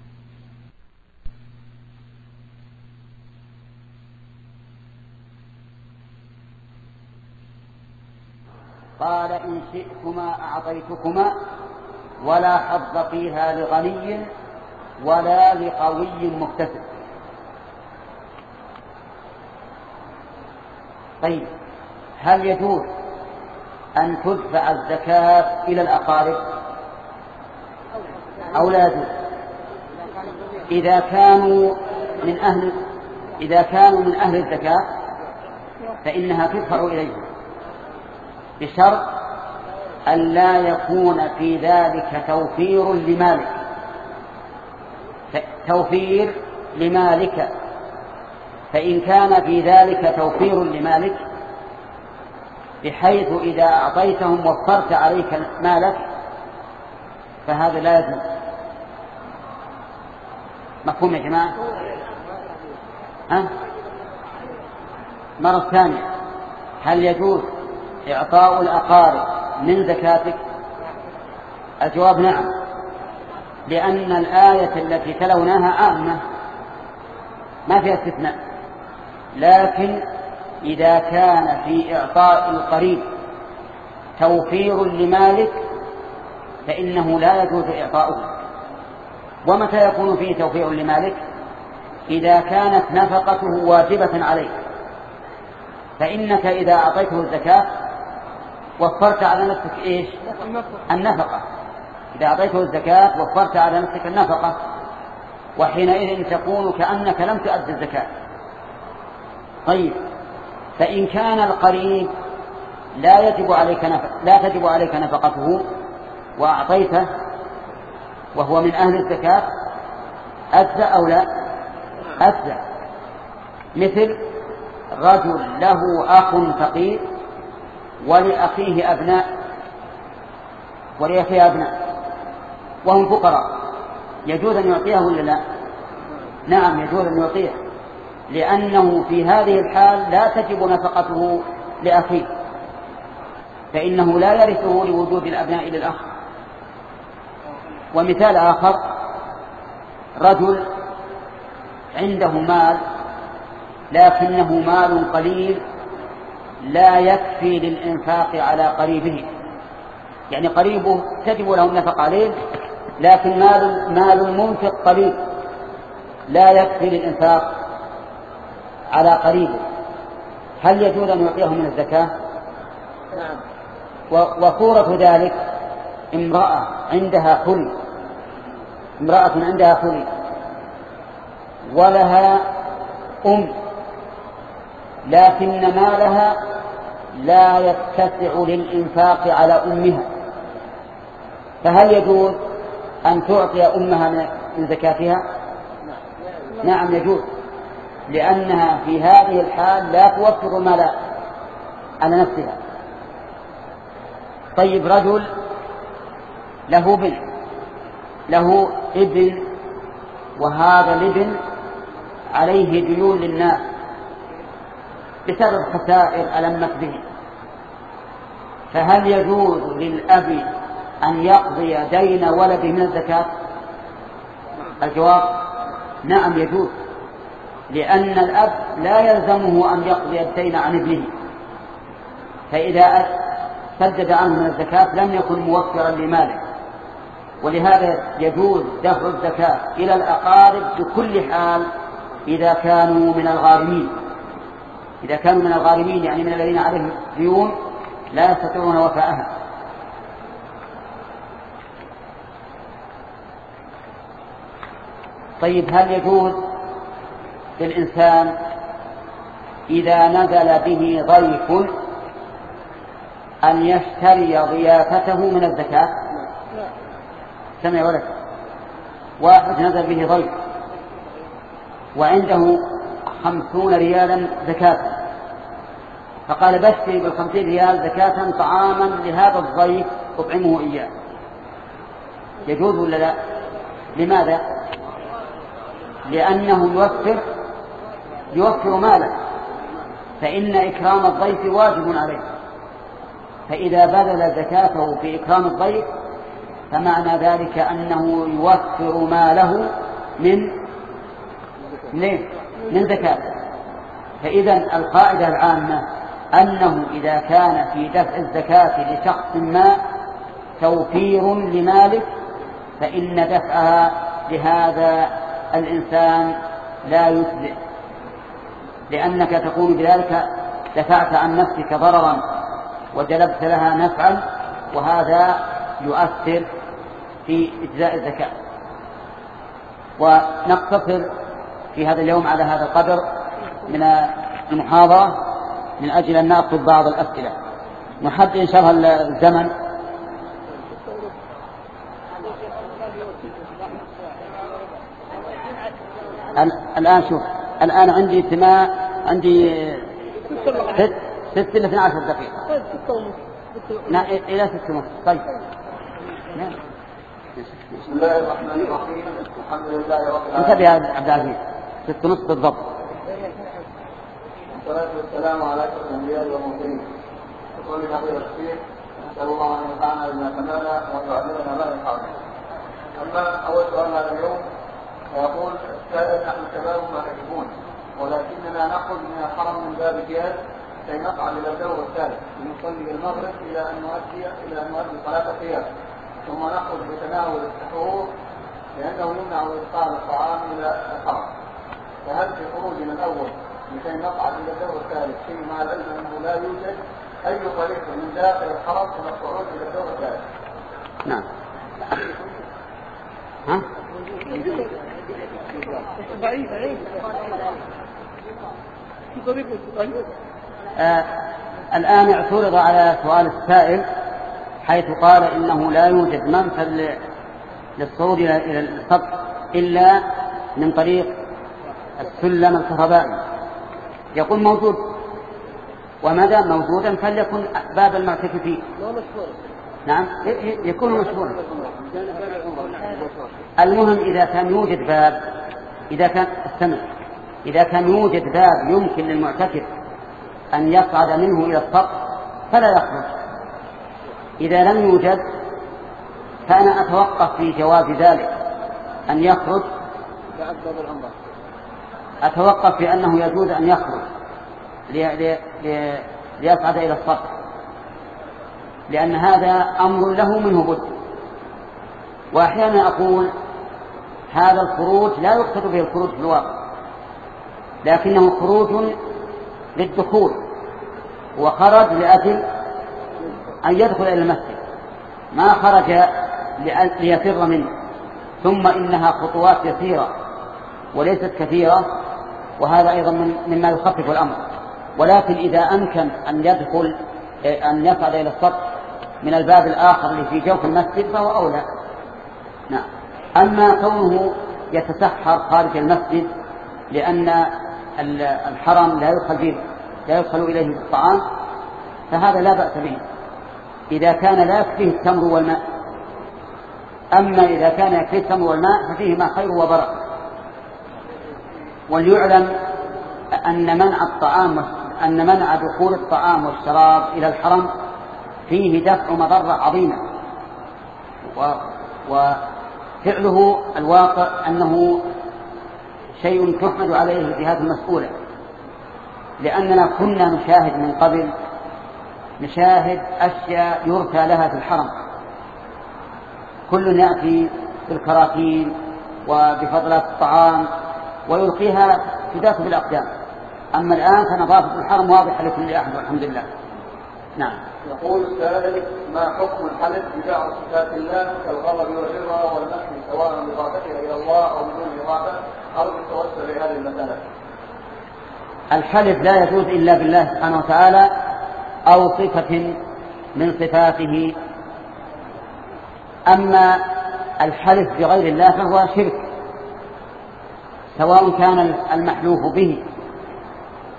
قال إن شئتما أعطيتكما ولا حظ فيها لغني ولا لقوي مقتصد. طيب، هل يجوز أن تدفع الزكاة إلى الأقارب أو لا يجوز؟ إذا كانوا من أهل إذا كانوا من أهل الزكاة فإنها تدفع إليهم بشرط أن لا يكون في ذلك توفير لمالك توفير لمالك فإن كان في ذلك توفير لمالك بحيث إذا أعطيتهم وفرت عليك مالك فهذا لا يجوز. مفهوم يا جماعة؟ ها؟ مرة ثانية، هل يجوز إعطاء الأقارب من زكاتك؟ الجواب نعم، لأن الآية التي تلوناها عامة ما فيها استثناء، لكن إذا كان في إعطاء القريب توفير لمالك فإنه لا يجوز إعطاؤه. ومتى يكون فيه توفير لمالك؟ إذا كانت نفقته واجبة عليك، فإنك إذا أعطيته الزكاة وفرت على نفسك إيش؟ النفقة. إذا أعطيته الزكاة وفرت على نفسك النفقة، وحينئذ تكون كأنك لم تؤدي الزكاة. طيب، فإن كان القريب لا يجب عليك نفق لا تجب عليك نفقته وأعطيته وهو من أهل الزكاة أجزأ أو لا؟ أجزأ. مثل رجل له أخ فقير ولأخيه أبناء ولأخيه أبناء وهم فقراء، يجوز أن يعطيه ولا لا؟ نعم، يجوز أن يعطيه، لأنه في هذه الحال لا تجب نفقته لأخيه، فإنه لا يرثه لوجود الأبناء للأخ. ومثال آخر، رجل عنده مال لكنه مال قليل لا يكفي للإنفاق على قريبه، يعني قريبه تجب له النفقة عليه لكن مال مال المنفق قليل لا يكفي للإنفاق على قريبه، هل يجوز أن يعطيه من الزكاة؟ نعم. وصورة ذلك امرأة عندها خلي امرأة عندها خلي ولها أم لكن مالها لا يتسع للإنفاق على أمها، فهل يجوز أن تعطي أمها من زكاتها؟ نعم يجوز، لأنها في هذه الحال لا توفر مال على نفسها. طيب، رجل له ابن له ابن وهذا الابن عليه ديون للناس بسبب خسائر ألمت به، فهل يجوز للأب أن يقضي دين ولده من الزكاة؟ الجواب نعم يجوز، لأن الأب لا يلزمه أن يقضي الدين عن ابنه، فإذا سدد عنه من الزكاة لم يكن موفرا لماله، ولهذا يجوز دفع الزكاة إلى الأقارب بكل حال إذا كانوا من الغارمين إذا كانوا من الغارمين يعني من الذين عليهم ديون لا يستطيعون وفاءها. طيب، هل يجوز للإنسان إذا نزل به ضيف أن يشتري ضيافته من الزكاة؟ سمع ولد، واحد نزل به ضيف وعنده خمسون ريالا زكاة، فقال بشري بالخمسين ريال زكاة طعاما لهذا الضيف أطعمه إياه، يجوز ولا لا؟ لماذا؟ لأنه يوفر يوفر مالا، فإن إكرام الضيف واجب عليه، فإذا بذل زكاته في إكرام الضيف فمعنى ذلك أنه يوفر ماله من من, من زكاته. فإذا القاعدة العامة أنه إذا كان في دفع الزكاة لشخص ما توفير لمالك فإن دفعها لهذا الإنسان لا يجزئ، لأنك تكون بذلك دفعت عن نفسك ضررا وجلبت لها نفعا، وهذا يؤثر في إجزاء الزكاة. ونقتصر في هذا اليوم على هذا القدر من المحاضرة من أجل أن نأخذ بعض الأسئلة. نحدد إن شاء الله الزمن. الآن شوف، الآن عندي اجتماع، عندي ست ست إلى اثني عشر دقيقة. لا إلى ست ونص. طيب. بسم الله الرحمن الرحيم. الحمد لله رب العالمين. انتبه يا عبد العزيز، ست ونص بالضبط. والصلاة والسلام على أشرف الأنبياء والمرسلين. يقول النبي الشيخ نسأل الله أن ينفعنا بما سمعنا وأن يعلمنا ما ينفعنا. أما أول سؤال هذا اليوم يقول السائل: نحن شباب مهاجرون ولكننا نخرج من الحرم من باب الجهاد كي نصعد إلى الدور الثالث لنصلي المغرب إلى أن نؤدي إلى أن نؤدي صلاة القيام، ثم نخرج بتناول السحور لأنه يمنع إدخال الطعام إلى الحرم. فهل في خروجنا الأول لكي نصعد إلى الدور الثالث شيء مع العلم أنه لا يوجد أي طريق من داخل الحرم إلى الصعود إلى الدور الثالث؟ نعم. ها؟ آه الآن اعترض على سؤال السائل حيث قال إنه لا يوجد منفذ للصعود إلى السطح إلا من طريق السلم الكهربائي. يقول موجود، وما دام موجودا فليكن باب المعتكفين. نعم يكون مشهورا. المهم إذا كان يوجد باب، إذا كان استمع إذا كان يوجد باب يمكن للمعتكف أن يصعد منه إلى السطح فلا يخرج. إذا لم يوجد فأنا أتوقف في جواز ذلك أن يخرج، أتوقف في أنه يجوز أن يخرج ليصعد إلى السطح، لأن هذا أمر له منه بد. وأحيانا أقول هذا الخروج لا يقصد به الخروج في الواقع، لكنه خروج للدخول، وخرج لأجل أن يدخل إلى المسجد، ما خرج ليفر منه. ثم إنها خطوات يسيرة وليست كثيرة، وهذا أيضا مما يخفف الأمر. ولكن إذا أمكن أن يدخل أن يصعد إلى السطح من الباب الآخر اللي في جوف المسجد فهو أولى. نعم. أما كونه يتسحر خارج المسجد لأن الحرم لا يدخل فيه لا يدخل إليه بالطعام فهذا لا بأس به إذا كان لا يكفيه التمر والماء. أما إذا كان يكفيه التمر والماء ففيهما خير وبركة. وليعلم أن منع الطعام أن منع دخول الطعام والشراب إلى الحرم فيه دفع مضرة عظيمة، وفعله الواقع أنه شيء تحمد عليه الجهات المسؤولة، لأننا كنا نشاهد من قبل نشاهد أشياء يرثى لها في الحرم، كل يأتي بالكراتين وبفضلات الطعام ويلقيها تداس بالأقدام. أما الآن فنظافة الحرم واضحة لكل أحد والحمد لله. نعم. يقول السائل: ما حكم الحلف ببعض صفات الله كالغضب والرضا والمسح سواء بإضافتها إلى الله أو بدون إضافة، أو بالتوسل بهذه المسألة؟ الحلف لا يجوز إلا بالله سبحانه وتعالى أو صفة من صفاته. أما الحلف بغير الله فهو شرك، سواء كان المحلوف به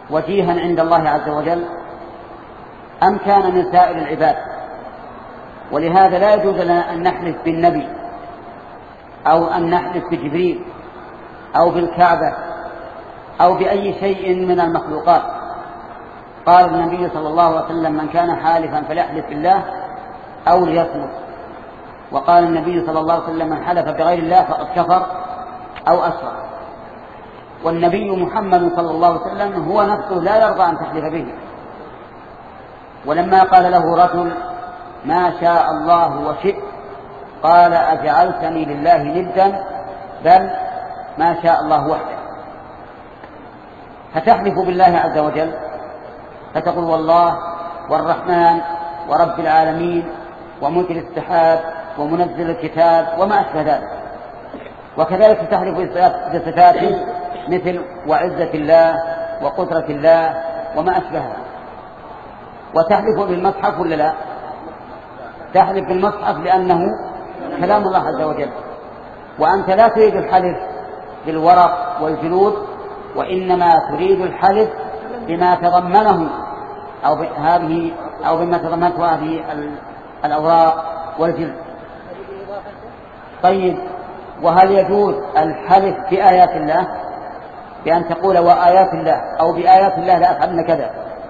وجيها عند الله عز وجل أم كان من سائر العباد. ولهذا لا يجوز لنا أن نحلف بالنبي أو أن نحلف بجبريل أو بالكعبة أو بأي شيء من المخلوقات. قال النبي صلى الله عليه وسلم: من كان حالفا فليحلف بالله أو ليصمت. وقال النبي صلى الله عليه وسلم: من حلف بغير الله فقد كفر أو أشرك. والنبي محمد صلى الله عليه وسلم هو نفسه لا يرضى أن تحلف به. ولما قال له رجل: ما شاء الله وشئت، قال: أجعلتني لله ندا؟ بل ما شاء الله وحده. فتحلف بالله عز وجل فتقول: والله والرحمن ورب العالمين ومجري السحاب ومنزل الكتاب وما أشبه ذلك. وكذلك تحلف بصفات مثل وعزة الله وقدرة الله وما أشبهها. وتحلف بالمصحف ولا لا؟ تحلف بالمصحف لأنه كلام الله عز وجل، وأنت لا تريد الحلف بالورق والجلود، وإنما تريد الحلف بما تضمنه أو بهذه أو بما تضمنته هذه الأوراق والجلد. طيب، وهل يجوز الحلف بآيات الله بأن تقول وآيات الله أو بآيات الله لا أفعلن كذا؟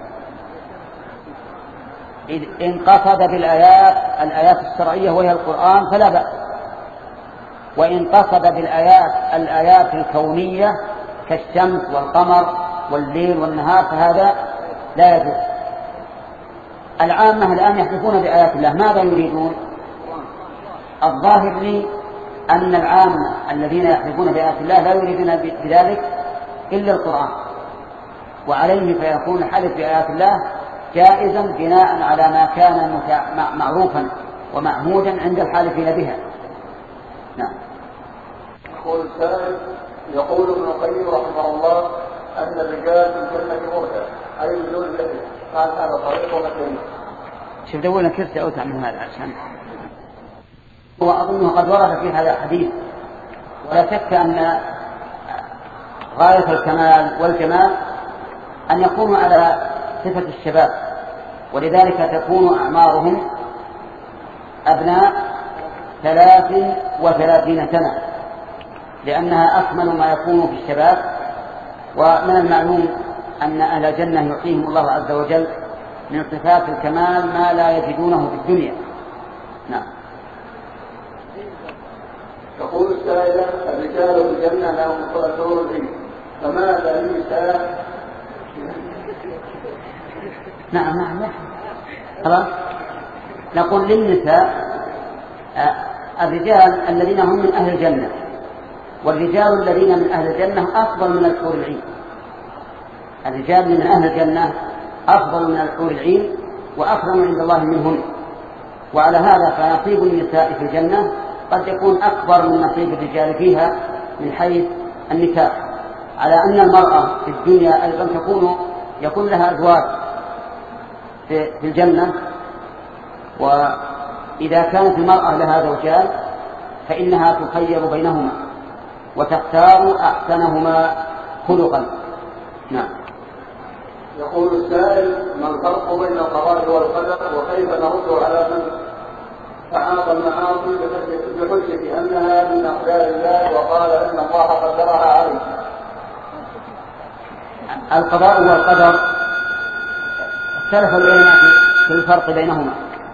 إن قصد بالآيات الآيات الشرعية وهي القرآن فلا بأس، وإن قصد بالآيات الآيات الكونية كالشمس والقمر والليل والنهار فهذا لا يجوز. العامة الآن يحلفون بآيات الله، ماذا يريدون؟ الظاهر لي أن العامة الذين يحلفون بآيات الله لا يريدون بذلك إلا القرآن، وعليه فيكون الحلف بآيات الله جائزا بناء على ما كان معروفا ومعهودا عند الحالفين بها. نعم. يقول السائل: يقول ابن القيم رحمه الله أن الرجال في الجنة مرجع، أي بدون الذي قال هذا طريق ومكان. شوف دولنا كرسي أوسع من هذا عشان وأظنه قد ورد في هذا الحديث. ولا شك أن غاية الكمال والجمال أن يكونوا على صفة الشباب، ولذلك تكون أعمارهم أبناء ثلاث وثلاثين سنة، لأنها أكمل ما يكون في الشباب. ومن المعلوم أن أهل الجنة يعطيهم الله عز وجل من صفات الكمال ما لا يجدونه في الدنيا. نعم. يقول السائل: الرجال في الجنة لهم حور العين، فماذا للنساء؟ نعم نعم خلاص. نقول للنساء الرجال الذين هم من أهل الجنة، والرجال الذين من أهل الجنة أفضل من الحور العين. الرجال من أهل الجنة أفضل من الحور العين وأكرم عند الله منهن. وعلى هذا فنصيب النساء في الجنة قد يكون أكبر من نصيب الرجال فيها من حيث النكاح، على أن المرأة في الدنيا أيضا تكون يكون لها أزواج في الجنة، وإذا كانت المرأة لها زوجان فإنها تخير بينهما وتختار أحسنهما خلقا. نعم. يقول السائل: ما الفرق بين القضاء والقدر، وكيف نرد على من تعاطى المعاصي بحجة أنها من أقدار الله وقال إن الله قدرها عليه؟ القضاء والقدر اختلف العلماء في الفرق بينهما،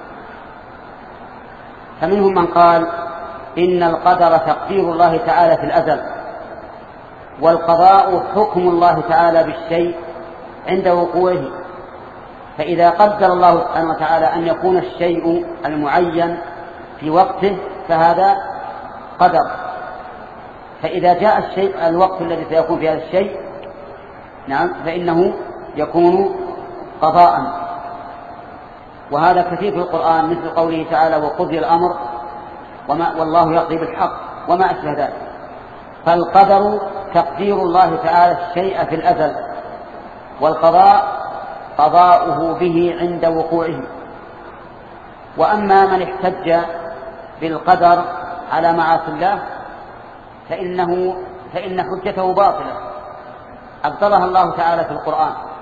فمنهم من قال إن القدر تقدير الله تعالى في الأزل، والقضاء حكم الله تعالى بالشيء عند وقوعه. فإذا قدر الله سبحانه وتعالى أن يكون الشيء المعين في وقته فهذا قدر، فإذا جاء الشيء الوقت الذي سيكون في هذا الشيء نعم فإنه يكون قضاء. وهذا كثير في القرآن مثل قوله تعالى: وقضي الأمر وما والله يقضي بالحق وما أشبه ذلك. فالقدر تقدير الله تعالى الشيء في الأزل، والقضاء قضاؤه به عند وقوعه. وأما من احتج بالقدر على معاصي الله فإنه فإن حجته باطلة، أبطلها الله تعالى في القرآن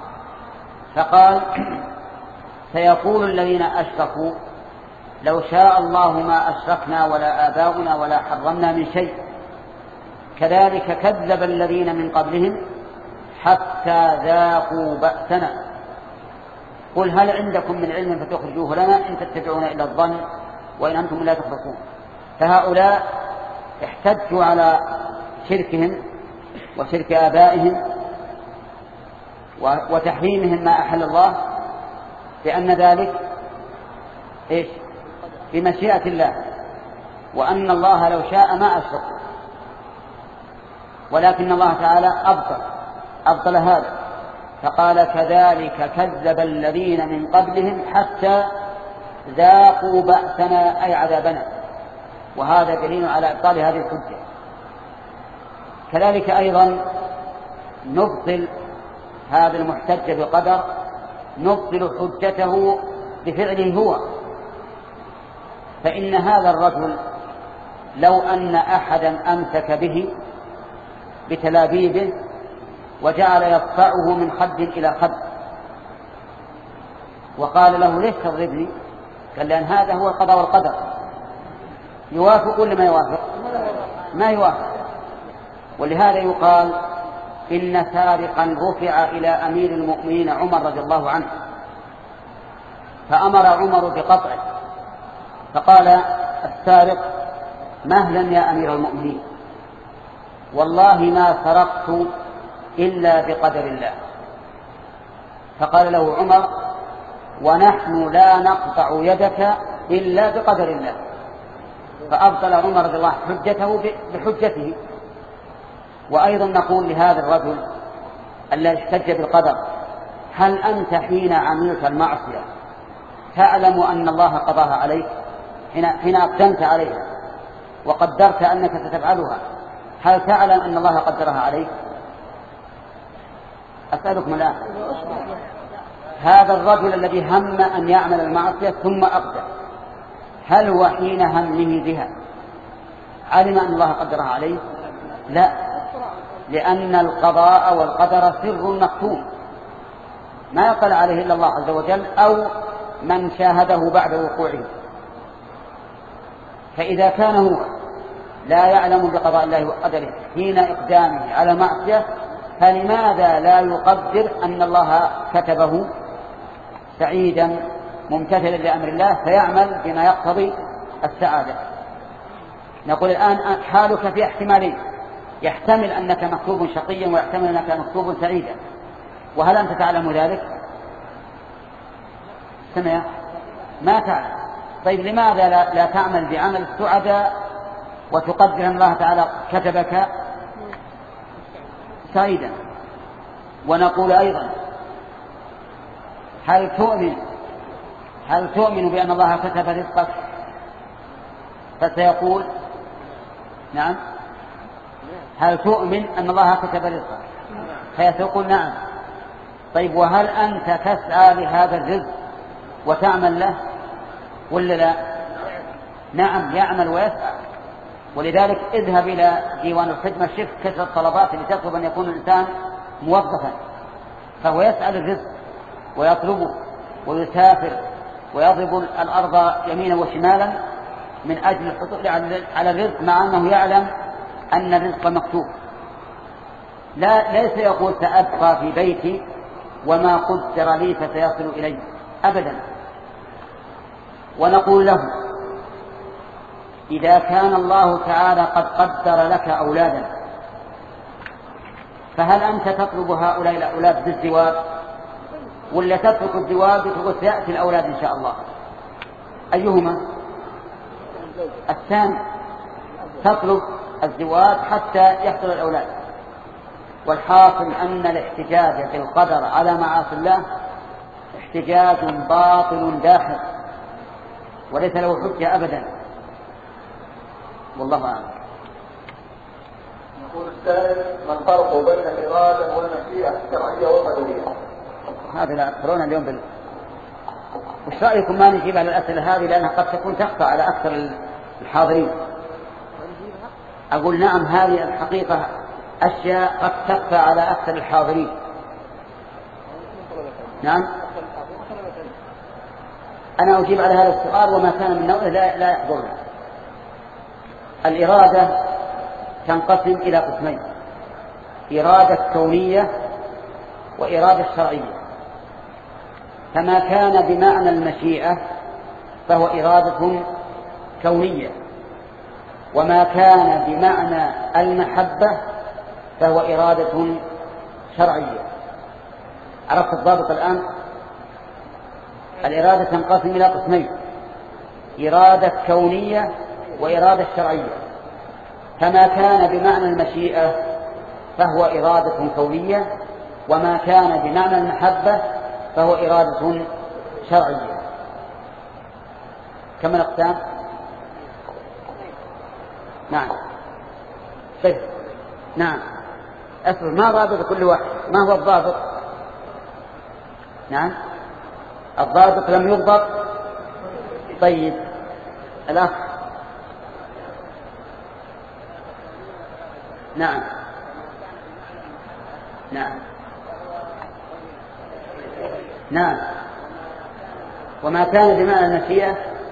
فقال سيقول الذين أشركوا لو شاء الله ما أشركنا ولا آباؤنا ولا حرمنا من شيء كذلك كذب الذين من قبلهم حتى ذاقوا بأسنا قل هل عندكم من علم فتخرجوه لنا إن تتبعون إلا الظن وإن أنتم لا تخرجون. فهؤلاء احتجوا على شركهم وشرك آبائهم وتحريمهم ما أحل الله بأن ذلك إيش بمشيئة الله وأن الله لو شاء ما أشركوا ولكن الله تعالى أبطل أبطل هذا فقال كذلك كذب الذين من قبلهم حتى ذاقوا بأسنا أي عذابنا وهذا دليل على إبطال هذه الحجة. كذلك أيضا نبطل هذا المحتج بالقدر نبطل حجته بفعله هو فإن هذا الرجل لو أن أحدا أمسك به بتلابيبه وجعل يقطعه من خد إلى خد وقال له ليش تضربني قال لأن هذا هو القضاء والقدر يوافق ولا ما يوافق ما يوافق. ولهذا يقال إن سارقا رفع إلى أمير المؤمنين عمر رضي الله عنه فأمر عمر بقطعه فقال السارق مهلا يا أمير المؤمنين والله ما سرقت إلا بقدر الله. فقال له عمر ونحن لا نقطع يدك إلا بقدر الله. فأبطل عمر رضي الله حجته بحجته. وأيضا نقول لهذا الرجل الذي احتج بالقدر هل أنت حين عملت المعصية تعلم أن الله قضاها عليك حين أقدمت عليها وقدرت أنك ستفعلها هل تعلم أن الله قدرها عليك؟ أسألكم الآن هذا الرجل الذي هم أن يعمل المعصية ثم أقدر هل هو حين همه بها علم أن الله قدرها عليه؟ لا لأن القضاء والقدر سر مكتوم ما يطلع عليه إلا الله عز وجل أو من شاهده بعد وقوعه. فإذا كان هو لا يعلم بقضاء الله وقدره حين إقدامه على معصية فلماذا لا يقدر أن الله كتبه سعيدا ممتثلا لأمر الله فيعمل بما يقتضي السعادة. نقول الآن حالك في احتمالين يحتمل أنك مكتوب شقيا ويحتمل أنك مكتوب سعيدا وهل أنت تعلم ذلك؟ سمع ما تعلم. طيب لماذا لا, لا تعمل بعمل السعداء وتقدر أن الله تعالى كتبك سعيدا؟ ونقول أيضا هل تؤمن هل تؤمن بأن الله كتب رزقك فسيقول نعم هل تؤمن أن الله كتب رزقك فيقول نعم. طيب وهل أنت تسعى لهذا الرزق وتعمل له ولا لا؟ نعم يعمل ويسعى. ولذلك اذهب إلى ديوان الخدمة شوف كثرة الطلبات اللي تطلب أن يكون الإنسان موظفا فهو يسعى للرزق ويطلبه ويسافر ويضرب الأرض يمينا وشمالا من أجل الحصول على الرزق مع أنه يعلم أن الرزق مكتوب. لا ليس يقول سأبقى في بيتي وما قدر لي فسيصل إلي أبدا. ونقول له إذا كان الله تعالى قد قدر لك أولادا فهل أنت تطلب هؤلاء الأولاد بالزواج ولا تترك الزواج وتقول سيأتي الأولاد إن شاء الله؟ أيهما؟ الثاني تطلب الزواج حتى يحصل الأولاد. والحاصل أن الاحتجاج بالقدر على معاصي الله احتجاج باطل داخل وليس له حجة أبدا والله أعلم. يقول السائل ما الفرق بين الإرادة والمشيئة الشرعية والقدرية؟ هذا لا أكثرون اليوم بال... وش رأيكم ما نجيب على الأسئلة هذه لأنها قد تكون تخفى على أكثر الحاضرين؟ أقول نعم هذه الحقيقة أشياء قد تخفى على أكثر الحاضرين. نعم. أنا أجيب على هذا السؤال وما كان من نوعه لا, لا يحضرنا. الإرادة تنقسم إلى قسمين: إرادة كونية وإرادة شرعية. فما كان بمعنى المشيئة فهو إرادة كونية، وما كان بمعنى المحبة فهو إرادة شرعية. عرفت الضابط الآن؟ الإرادة تنقسم إلى قسمين: إرادة كونية وإرادة شرعية. فما كان بمعنى المشيئة فهو إرادة كونية، وما كان بمعنى المحبة فهو إرادة شرعية. كم الأقسام؟ نعم. طيب. نعم. أصبر، ما ضابط كل واحد؟ ما هو الضابط؟ نعم. الضابط لم يضبط. طيب. الأخ. نعم. نعم. نعم. وما كان بمعنى المشيئة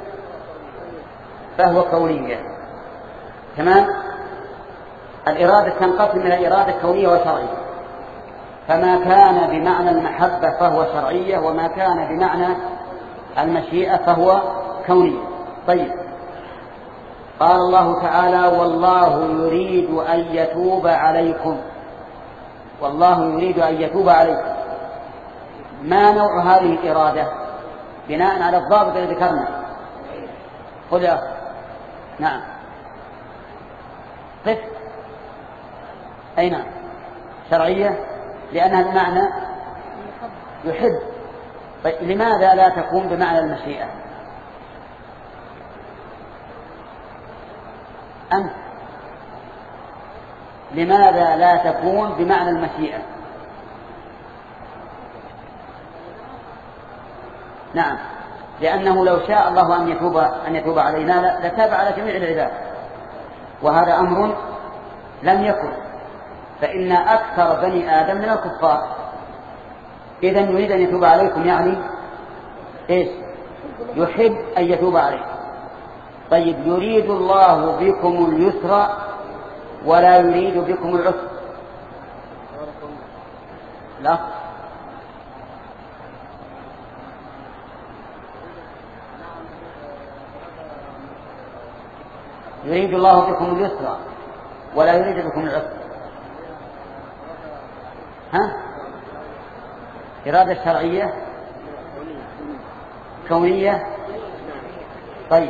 فهو كونية. تمام. الإرادة تنقسم إلى إرادة كونية وشرعية. فما كان بمعنى المحبة فهو شرعية، وما كان بمعنى المشيئة فهو كونية. طيب. قال الله تعالى: والله يريد أن يتوب عليكم. والله يريد أن يتوب عليكم. ما نوع هذه الإرادة بناء على الضابط الذي ذكرنا؟ خذ يا أخي. نعم. قف. أي نعم. شرعية لأنها بمعنى يحب. طيب لماذا لا تكون بمعنى المشيئة؟ أنت لماذا لا تكون بمعنى المشيئة؟ نعم. لأنه لو شاء الله أن يتوب أن يتوب علينا لتاب على جميع العباد، وهذا أمر لم يكن. فإن أكثر بني آدم من الكفار. إذن يريد أن يتوب عليكم يعني إيش؟ يحب أن يتوب عليكم. طيب، يريد الله بكم اليسر ولا يريد بكم العسر. لا. يريد الله بكم اليسر ولا يريد بكم العسر. ها؟ إرادة شرعية كونية. طيب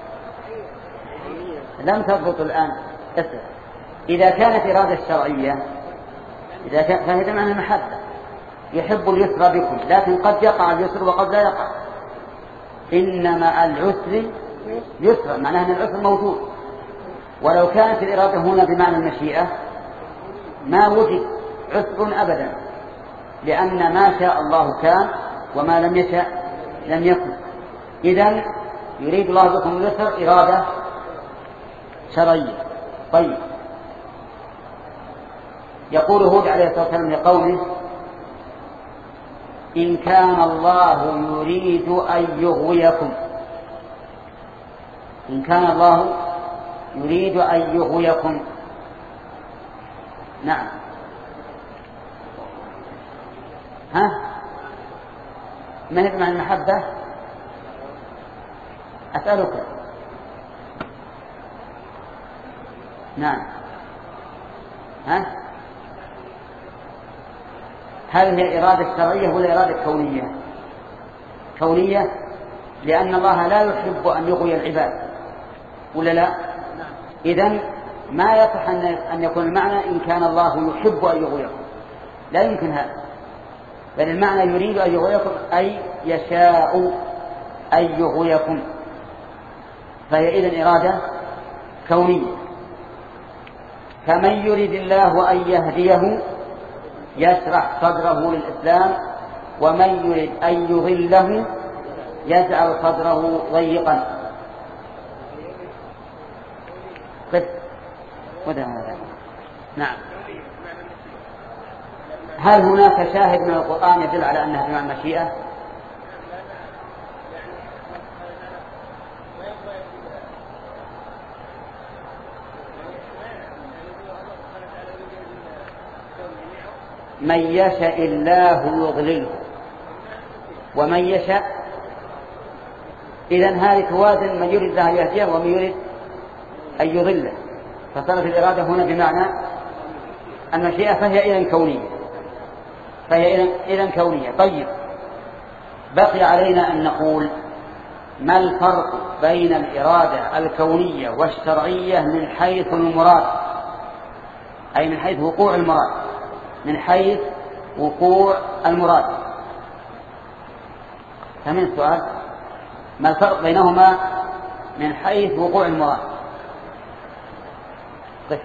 لم تضبط الآن. اسف. إذا كانت إرادة شرعية إذا كان فهذا معنى المحبة، يحب اليسر بكم، لكن قد يقع اليسر وقد لا يقع. إنما العسر يسر، معناه أن العسر موجود. ولو كانت الإرادة هنا بمعنى المشيئة ما وجد عسر أبدا، لأن ما شاء الله كان وما لم يشاء لم يكن. إذن يريد الله بكم اليسر إرادة شرعية. طيب. يقول هود عليه الصلاة والسلام لقومه: إن كان الله يريد أن يغويكم. إن كان الله يريد أن يغويكم. نعم. ها؟ ما هي معنى المحبة؟ أسألك. نعم. ها؟ هل هي إرادة شرعية ولا إرادة كونية؟ كونية، لأن الله لا يحب أن يغوي العباد، ولا لا؟ إذن ما يصح أن يكون المعنى إن كان الله يحب أن يغويكم، لا يمكن هذا. بل المعنى يريد أن يغويكم أي يشاء أن يغويكم، فهي إذن إرادة كونية. فمن يريد الله أن يهديه يشرح صدره للإسلام، ومن يريد أن يضله يجعل صدره ضيقا. قف. نعم. هل هناك شاهد من القرآن يدل على أنها بمعنى المشيئة؟ من يشاء الله يضلله ومن يشاء، إذن هذه توازن من يريد الله يهديه ومن يريد أن يضله، فصارت الإرادة هنا بمعنى المشيئة، فهي إذن كونية فهي إذن كونية. طيب، بقي علينا أن نقول ما الفرق بين الإرادة الكونية والشرعية من حيث المراد، أي من حيث وقوع المراد، من حيث وقوع المراد. فمن السؤال ما الفرق بينهما من حيث وقوع المراد؟ طيب.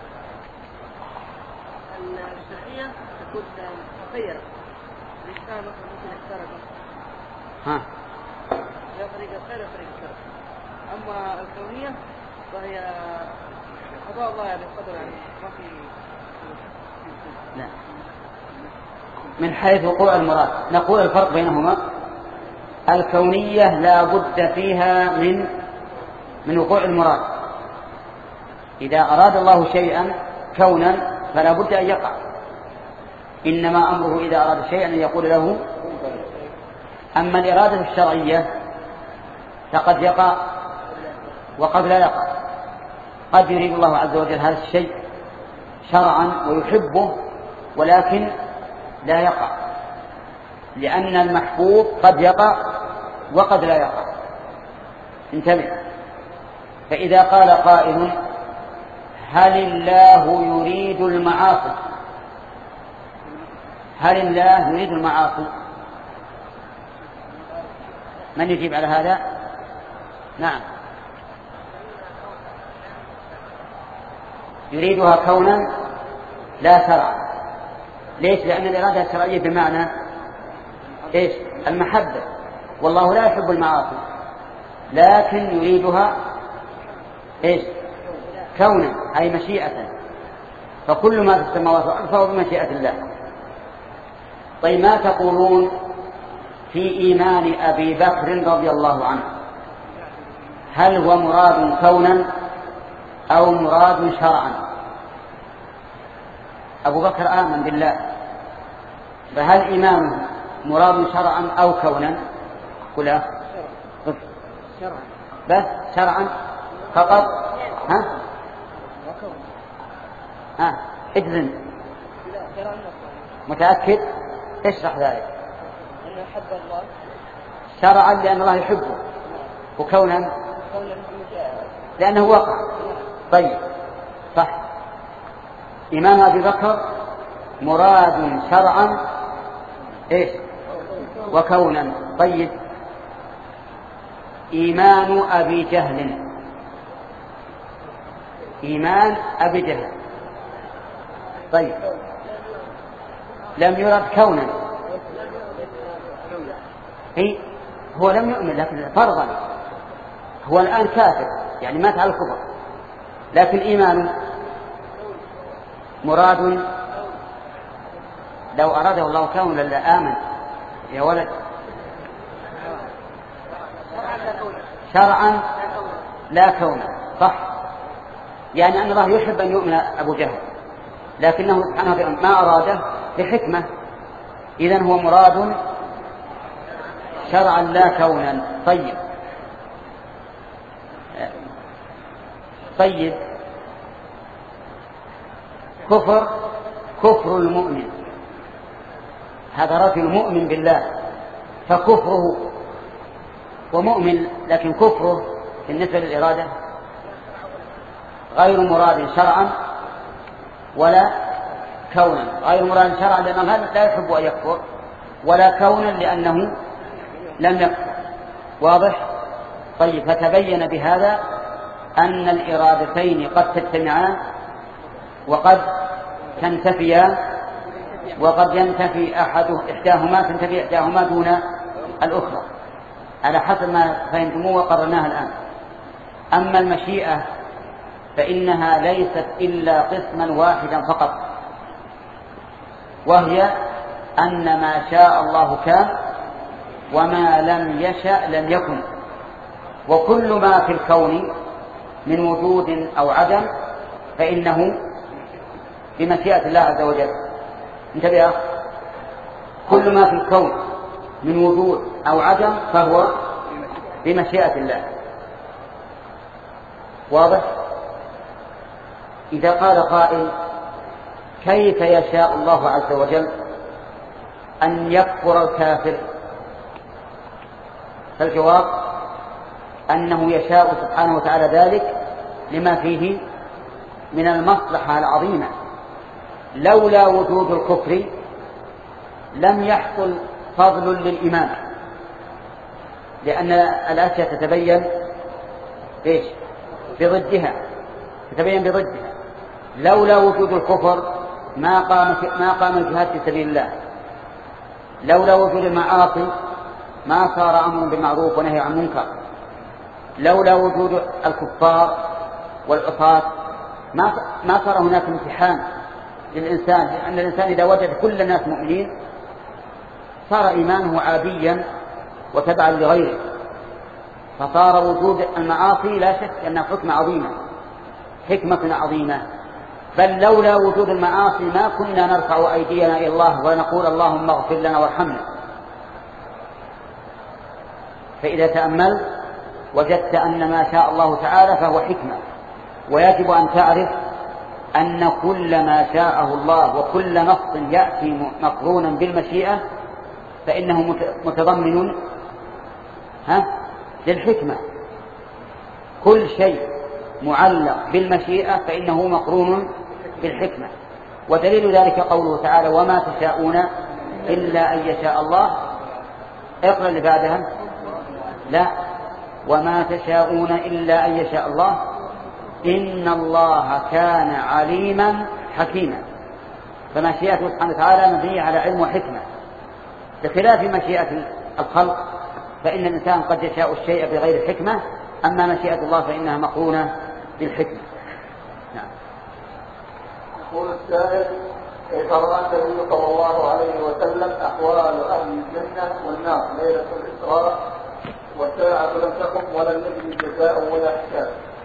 الشرعية تكون مخيرة، الإنسان مثلا ممكن يختار ها لا طريق الخير ولا طريق الشر. أما الكونية فهي قضاء الله يعني قدر، يعني ما في. لا. من حيث وقوع المراد نقول الفرق بينهما الكونية لا بد فيها من من وقوع المراد. إذا أراد الله شيئا كونا فلا بد أن يقع، إنما أمره إذا أراد شيئا أن يقول له. أما الإرادة الشرعية فقد يقع وقد لا يقع، قد يريد الله عز وجل هذا الشيء شرعا ويحبه ولكن لا يقع، لأن المحبوب قد يقع وقد لا يقع. انتبه. فإذا قال قائل هل الله يريد المعاصي، هل الله يريد المعاصي؟ من يجيب على هذا؟ نعم، يريدها كونا لا شرعا. ليش؟ لأن الإرادة الشرعية بمعنى إيش؟ المحبة، والله لا يحب المعاصي لكن يريدها إيش؟ كونا، أي مشيئة. فكل ما في السماوات والأرض فهو بمشيئة الله. طيب، ما تقولون في إيمان أبي بكر رضي الله عنه؟ هل هو مراد كونا أو مراد شرعا؟ أبو بكر آمن بالله، فهل إيمانه مراد شرعا أو كونا؟ قل شرعا بس شرعا فقط. ها ها اجزم. متأكد؟ اشرح ذلك. أنه حب الله شرعا لأن الله يحبه، وكونا لأنه وقع. طيب صح، إيمان أبي بكر مراد شرعا إيش وكونا. طيب، إيمان أبي جهل، إيمان أبي جهل طيب لم يرد كونا، هي هو لم يؤمن لكن فرضا هو الآن كافر، يعني مات على الكفر، لكن إيمان مراد. لو أراده الله كونا لآمن يا ولد. شرعا لا كونا، صح، يعني أن الله يحب أن يؤمن أبو جهل لكنه سبحانه وتعالى ما أراده لحكمة، إذن هو مراد شرعا لا كونا. طيب طيب كفر كفر المؤمن، هذا رجل مؤمن بالله فكفره ومؤمن، لكن كفره بالنسبة للإرادة غير مراد شرعا ولا كونا. غير مراد شرعا لأنه لا يحب أن يكفر، ولا كونا لأنه لم يكفر. واضح؟ طيب، فتبين بهذا أن الإرادتين قد تجتمعان وقد تنتفيان، وقد ينتفي أحد إحداهما تنتفي إحداهما دون الأخرى على حسب ما فهمتموه وقررناها الآن. أما المشيئة فإنها ليست إلا قسما واحدا فقط، وهي أن ما شاء الله كان وما لم يشأ لم يكن، وكل ما في الكون من وجود أو عدم فإنه بمشيئة الله عز وجل. انتبه يا أخي، كل ما في الكون من وجود أو عدم فهو بمشيئة الله. واضح؟ إذا قال قائل كيف يشاء الله عز وجل أن يكفر الكافر؟ فالجواب أنه يشاء سبحانه وتعالى ذلك لما فيه من المصلحة العظيمة. لولا وجود الكفر لم يحصل فضل للإيمان، لأن الأشياء تتبين إيش؟ بضدها، تتبين بضدها. لولا وجود الكفر ما قام ما قام الجهاد في سبيل الله. لولا وجود المعاصي ما صار أمر بالمعروف ونهي عن المنكر. لولا وجود الكفار والعصاة ما ما صار هناك امتحان للإنسان، لأن الإنسان إذا وجد كل الناس مؤمنين صار إيمانه عاديا وتبعا لغيره، فصار وجود المعاصي لا شك أنها حكمة عظيمة، حكمة عظيمة. بل لولا وجود المعاصي ما كنا نرفع أيدينا إلى الله ونقول اللهم اغفر لنا وارحمنا. فإذا تأملت وجدت أن ما شاء الله تعالى فهو حكمة، ويجب أن تعرف أن كل ما شاءه الله وكل نص يأتي مقرونا بالمشيئة فإنه متضمن ها للحكمة. كل شيء معلق بالمشيئة فإنه مقرون بالحكمة. ودليل ذلك قوله تعالى وما تشاءون إلا أن يشاء الله. اقرأ اللي بعدها. لا، وما تشاءون إلا أن يشاء الله إن الله كان عليما حكيما. فمشيئته سبحانه وتعالى مبنية على علم وحكمة، بخلاف مشيئة الخلق فإن الإنسان قد يشاء الشيء بغير حكمة، أما مشيئة الله فإنها مقرونة بالحكمة. نعم. يقول السائل كيف رأى النبي صلى الله عليه وسلم أحوال أهل الجنة والنار ليلة الإسراء والساعة لم تقم ولم يجد جزاء ولا حساب؟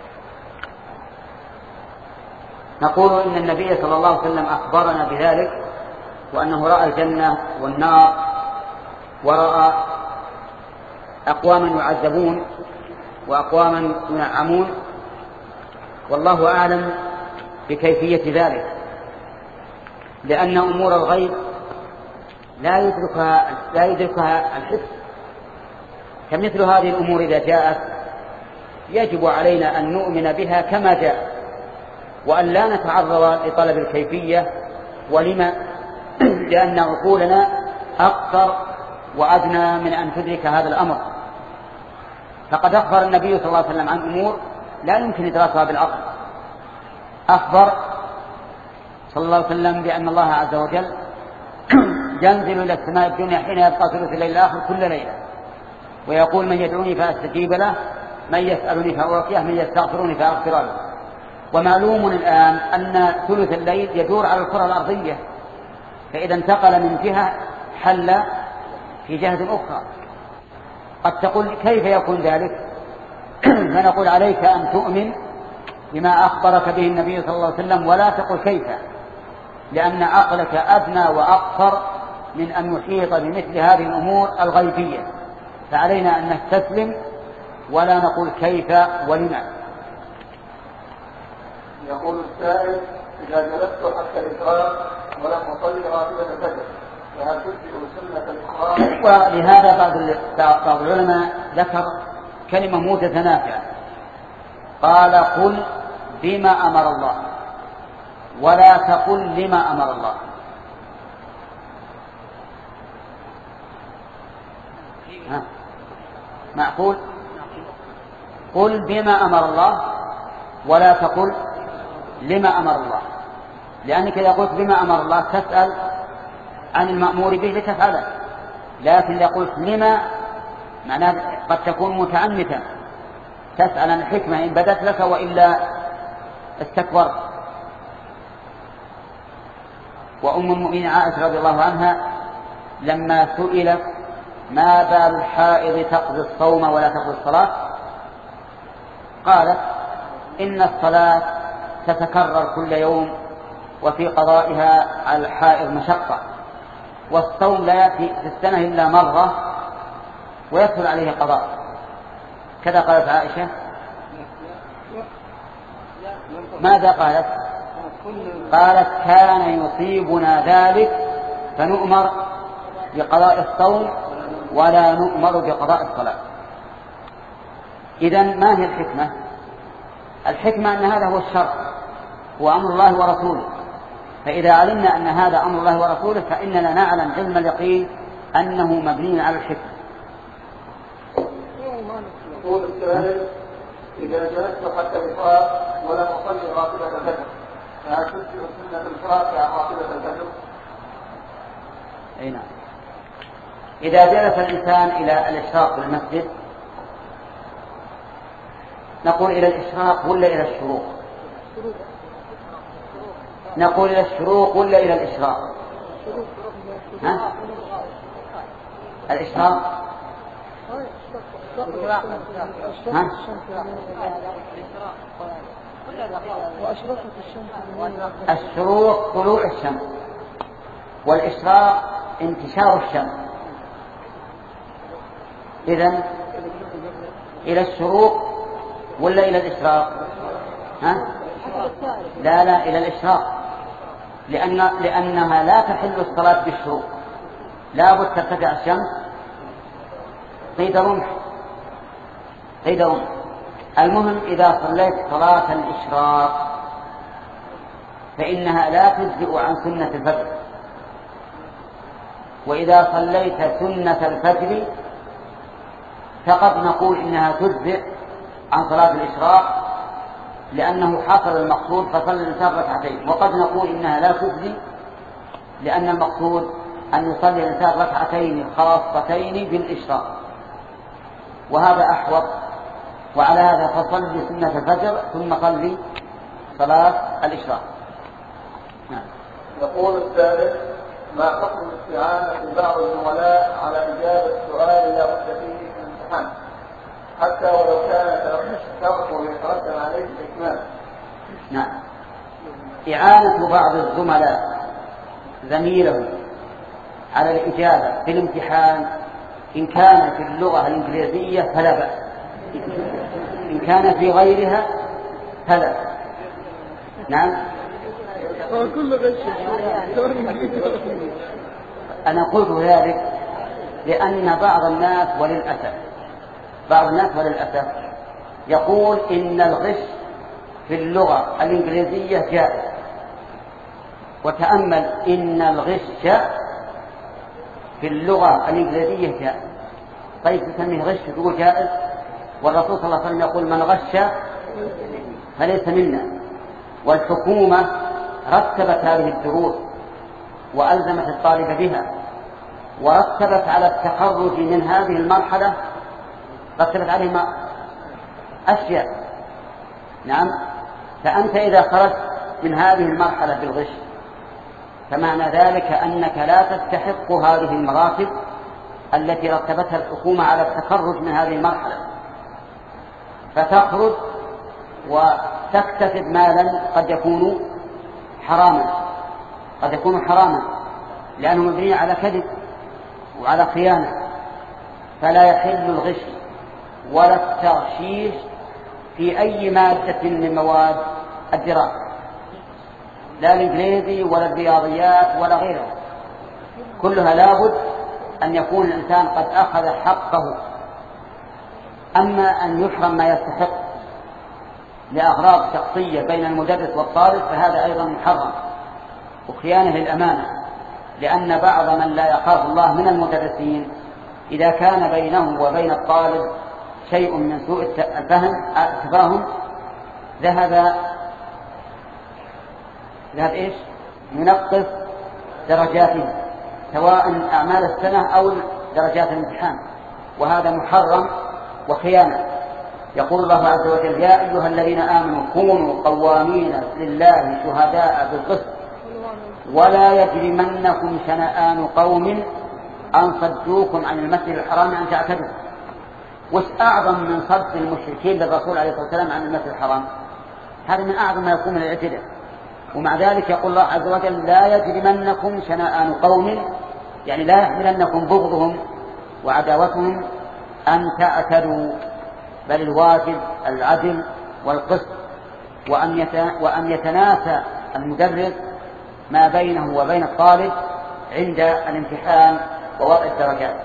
نقول إن النبي صلى الله عليه وسلم أخبرنا بذلك، وأنه رأى الجنة والنار ورأى أقواما يعذبون وأقواما ينعمون، والله أعلم بكيفية ذلك، لأن أمور الغيب لا يدركها لا يدركها الحس. كمثل هذه الأمور إذا جاءت يجب علينا أن نؤمن بها كما جاءت، وأن لا نتعرض لطلب الكيفية. ولما؟ لأن عقولنا أقصر وأدنى من أن تدرك هذا الأمر. فقد أخبر النبي صلى الله عليه وسلم عن أمور لا يمكن إدراكها بالعقل. أخبر صلى الله عليه وسلم بأن الله عز وجل ينزل إلى السماء الدنيا حين يبقى ثلث الليل الآخر كل ليلة، ويقول من يدعوني فأستجيب له، من يسألني فأعطيه، من يستغفرني فأغفر له. ومعلوم الآن أن ثلث الليل يدور على الكرة الأرضية، فإذا انتقل من جهة حل في جهة أخرى. قد تقول كيف يكون ذلك؟ فنقول عليك أن تؤمن بما أخبرك به النبي صلى الله عليه وسلم ولا تقل كيف، لأن عقلك أدنى وأقصر من أن يحيط بمثل هذه الأمور الغيبية. فعلينا أن نستسلم ولا نقول كيف ولما. يقول السائل إذا جلست حتى الإكرام ولم أصلي راتبة الفجر فهل تجزئ سنة الإكرام؟ ولهذا بعض العلماء ذكر كلمة متنافعة، قال قل بما أمر الله ولا تقل لما أمر الله. ها. معقول؟ قل بما أمر الله ولا تقل لما أمر الله، لأنك إذا قلت بما أمر الله تسأل عن المأمور به لتفعله، لكن إذا قلت لما معناه قد تكون متعنتا تسأل عن الحكمة إن بدت لك وإلا استكبرت. وأم المؤمنين عائشة رضي الله عنها لما سئلت ما بال الحائض تقضي الصوم ولا تقضي الصلاة قالت إن الصلاة تتكرر كل يوم وفي قضائها على الحائض مشقة، والصوم لا يأتي في السنة إلا مرة ويدخل عليه قضاء. كذا قالت عائشة. ماذا قالت؟ قالت كان يصيبنا ذلك فنؤمر بقضاء الصوم ولا نؤمر بقضاء الصلاة. إذن ما هي الحكمة؟ الحكمة أن هذا هو الشرع وأمر الله ورسوله، فإذا علمنا أن هذا أمر الله ورسوله فإننا نعلم علم اليقين أنه مبني على الحكمة. يقول السائل إذا جلست حتى الإفطار ولم أصلي راتبة الفجر فهل تجزئ سنة الفرار عن راتبة الفجر؟ أي نعم. إذا جلس الإنسان إلى الإشراق في المسجد نقول إلى الإشراق ولا إلى الشروق؟ نقول إلى الشروق ولا إلى الإشراق؟ ها؟ الإشراق؟ ها؟ الشروق طلوع الشمس والإشراق انتشار الشمس. إذن إلى الشروق ولا إلى الإشراق؟ ها؟ لا لا إلى الإشراق، لأن لأنها لا تحل الصلاة بالشروق، لا بد ترتفع الشمس قيد رمح قيد رمح. المهم إذا صليت صلاة الإشراق فإنها لا تجزئ عن سنة الفجر، وإذا صليت سنة الفجر فقد نقول إنها تجزئ عن صلاة الإشراق لأنه حصل المقصود فصل الإنسان ركعتين، وقد نقول إنها لا تجزي لأن المقصود أن يصلي الإنسان ركعتين خاصتين بالإشراق، وهذا أحوط. وعلى هذا فصل سنة الفجر ثم صلي صلاة الإشراق. نعم. يقول السائل ما حكم الاستعانة بعض الزملاء على إجابة سؤال لا بد فيه في الامتحان حتى ولو كان شرط يترتب عليه الإكمال؟ نعم. إعانة بعض الزملاء زميله على الإجابة في الامتحان إن كان في اللغة الإنجليزية فلا بأس، إن كان في غيرها فلا. نعم. أنا قلت ذلك لأن بعض الناس وللأسف بعض الناس وللأسف يقول إن الغش في اللغة الإنجليزية جائز، وتأمل إن الغش في اللغة الإنجليزية جائز. طيب تسميه غش تقول جائز؟ والرسول صلى الله عليه وسلم يقول من غش فليس منا. والحكومة رتبت هذه الدروس وألزمت الطالب بها، ورتبت على التخرج من هذه المرحلة رتبت عليه أشياء. نعم. فأنت إذا خرجت من هذه المرحلة بالغش فمعنى ذلك أنك لا تستحق هذه المراتب التي رتبتها الحكومة على التخرج من هذه المرحلة، فتخرج وتكتسب مالا قد يكون حراما قد يكون حراما لأنه مبني على كذب وعلى خيانة. فلا يحل الغش ولا التغشيش في أي مادة من مواد الدراسة، لا الإنجليزي ولا الرياضيات ولا غيرها، كلها لابد أن يكون الإنسان قد أخذ حقه. أما أن يحرم ما يستحق لأغراض شخصية بين المدرس والطالب فهذا أيضا محرم وخيانة للأمانة، لأن بعض من لا يخاف الله من المدرسين إذا كان بينه وبين الطالب شيء من سوء الفهم التفاهم ذهب ذهب إيش ينقص درجاته سواء أعمال السنة أو درجات الامتحان، وهذا محرم وخيانة. يقول الله عز وجل يا أيها الذين آمنوا كونوا قوامين لله شهداء بالقسط ولا يجرمنكم شنآن قوم أن صدوكم عن المسجد الحرام أن تعتدوا. وش أعظم من صد المشركين للرسول عليه الصلاة والسلام عن المسجد الحرام؟ هذا من أعظم ما يكون من الاعتداء. ومع ذلك يقول الله عز وجل لا يجرمنكم شنآن قوم، يعني لا يحملنكم بغضهم وعداوتهم أن تعتدوا، بل الواجب العدل والقسط، وأن يتناسى المدرس ما بينه وبين الطالب عند الامتحان ووضع الدرجات.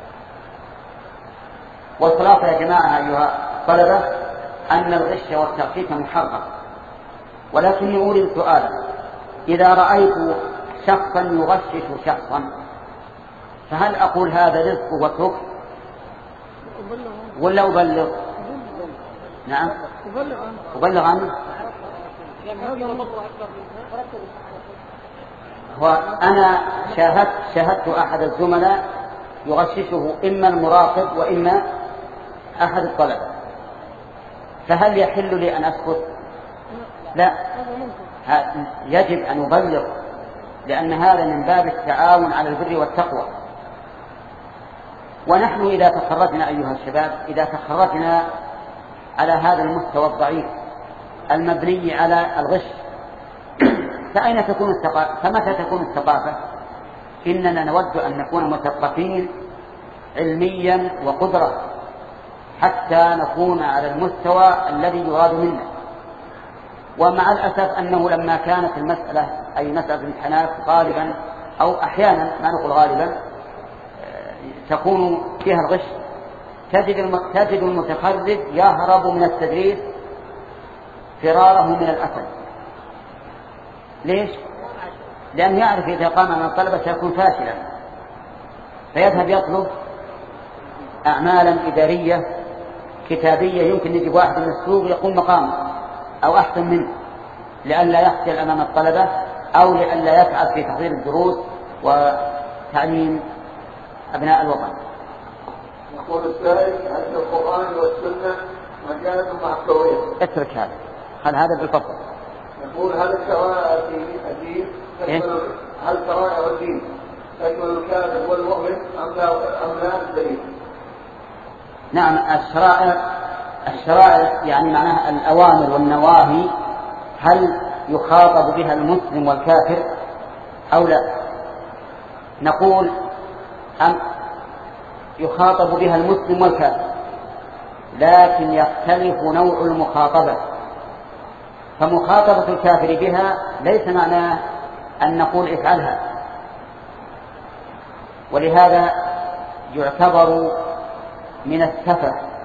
والخلاصة يا جماعة أيها الطلبة أن الغش والتخفيف محرم. ولكن أريد سؤالا: إذا رأيت شخصا يغشش شخصا فهل أقول هذا رزق واترك ولا أبلغ؟ نعم أبلغ عنه. وأنا شاهدت شاهدت أحد الزملاء يغششه إما المراقب وإما أحد الطلبة، فهل يحل لي أن أسكت؟ لا، يجب أن أبلغ، لأن هذا من باب التعاون على البر والتقوى. ونحن إذا تخرجنا أيها الشباب، إذا تخرجنا على هذا المستوى الضعيف المبني على الغش فأين تكون الثقافة؟ فمتى تكون الثقافة؟ إننا نود أن نكون مثقفين علميا وقدرة حتى نكون على المستوى الذي يراد منا. ومع الأسف أنه لما كانت المسألة أي مسألة الامتحانات غالبا أو أحيانا ما نقول غالبا تكون فيها الغش، تجد المتخرج يهرب من التدريس فراره من الأسد. ليش؟ لأنه يعرف إذا قام من الطلبة سيكون فاشلا، فيذهب يطلب أعمالا إدارية كتابية يمكن يجيب واحد من السوق يقوم مقامه أو أحسن منه، لئلا يخجل أمام الطلبة أو لئلا يتعب في تحضير الدروس وتعليم أبناء الوطن. يقول السائل: هل القرآن والسنة مجاز محتوية؟ اترك هذا، خل هذا بالفضل. يقول: هل الشرائع الدين تشمل هل شرائع الدين تشمل الكافر والمؤمن أم لا أم لا الدليل؟ نعم، الشرائع الشرائع يعني معناها الأوامر والنواهي، هل يخاطب بها المسلم والكافر أو لا؟ نقول أم يخاطب بها المسلم والكافر، لكن يختلف نوع المخاطبة. فمخاطبة الكافر بها ليس معناه أن نقول افعلها، ولهذا يعتبر من السفه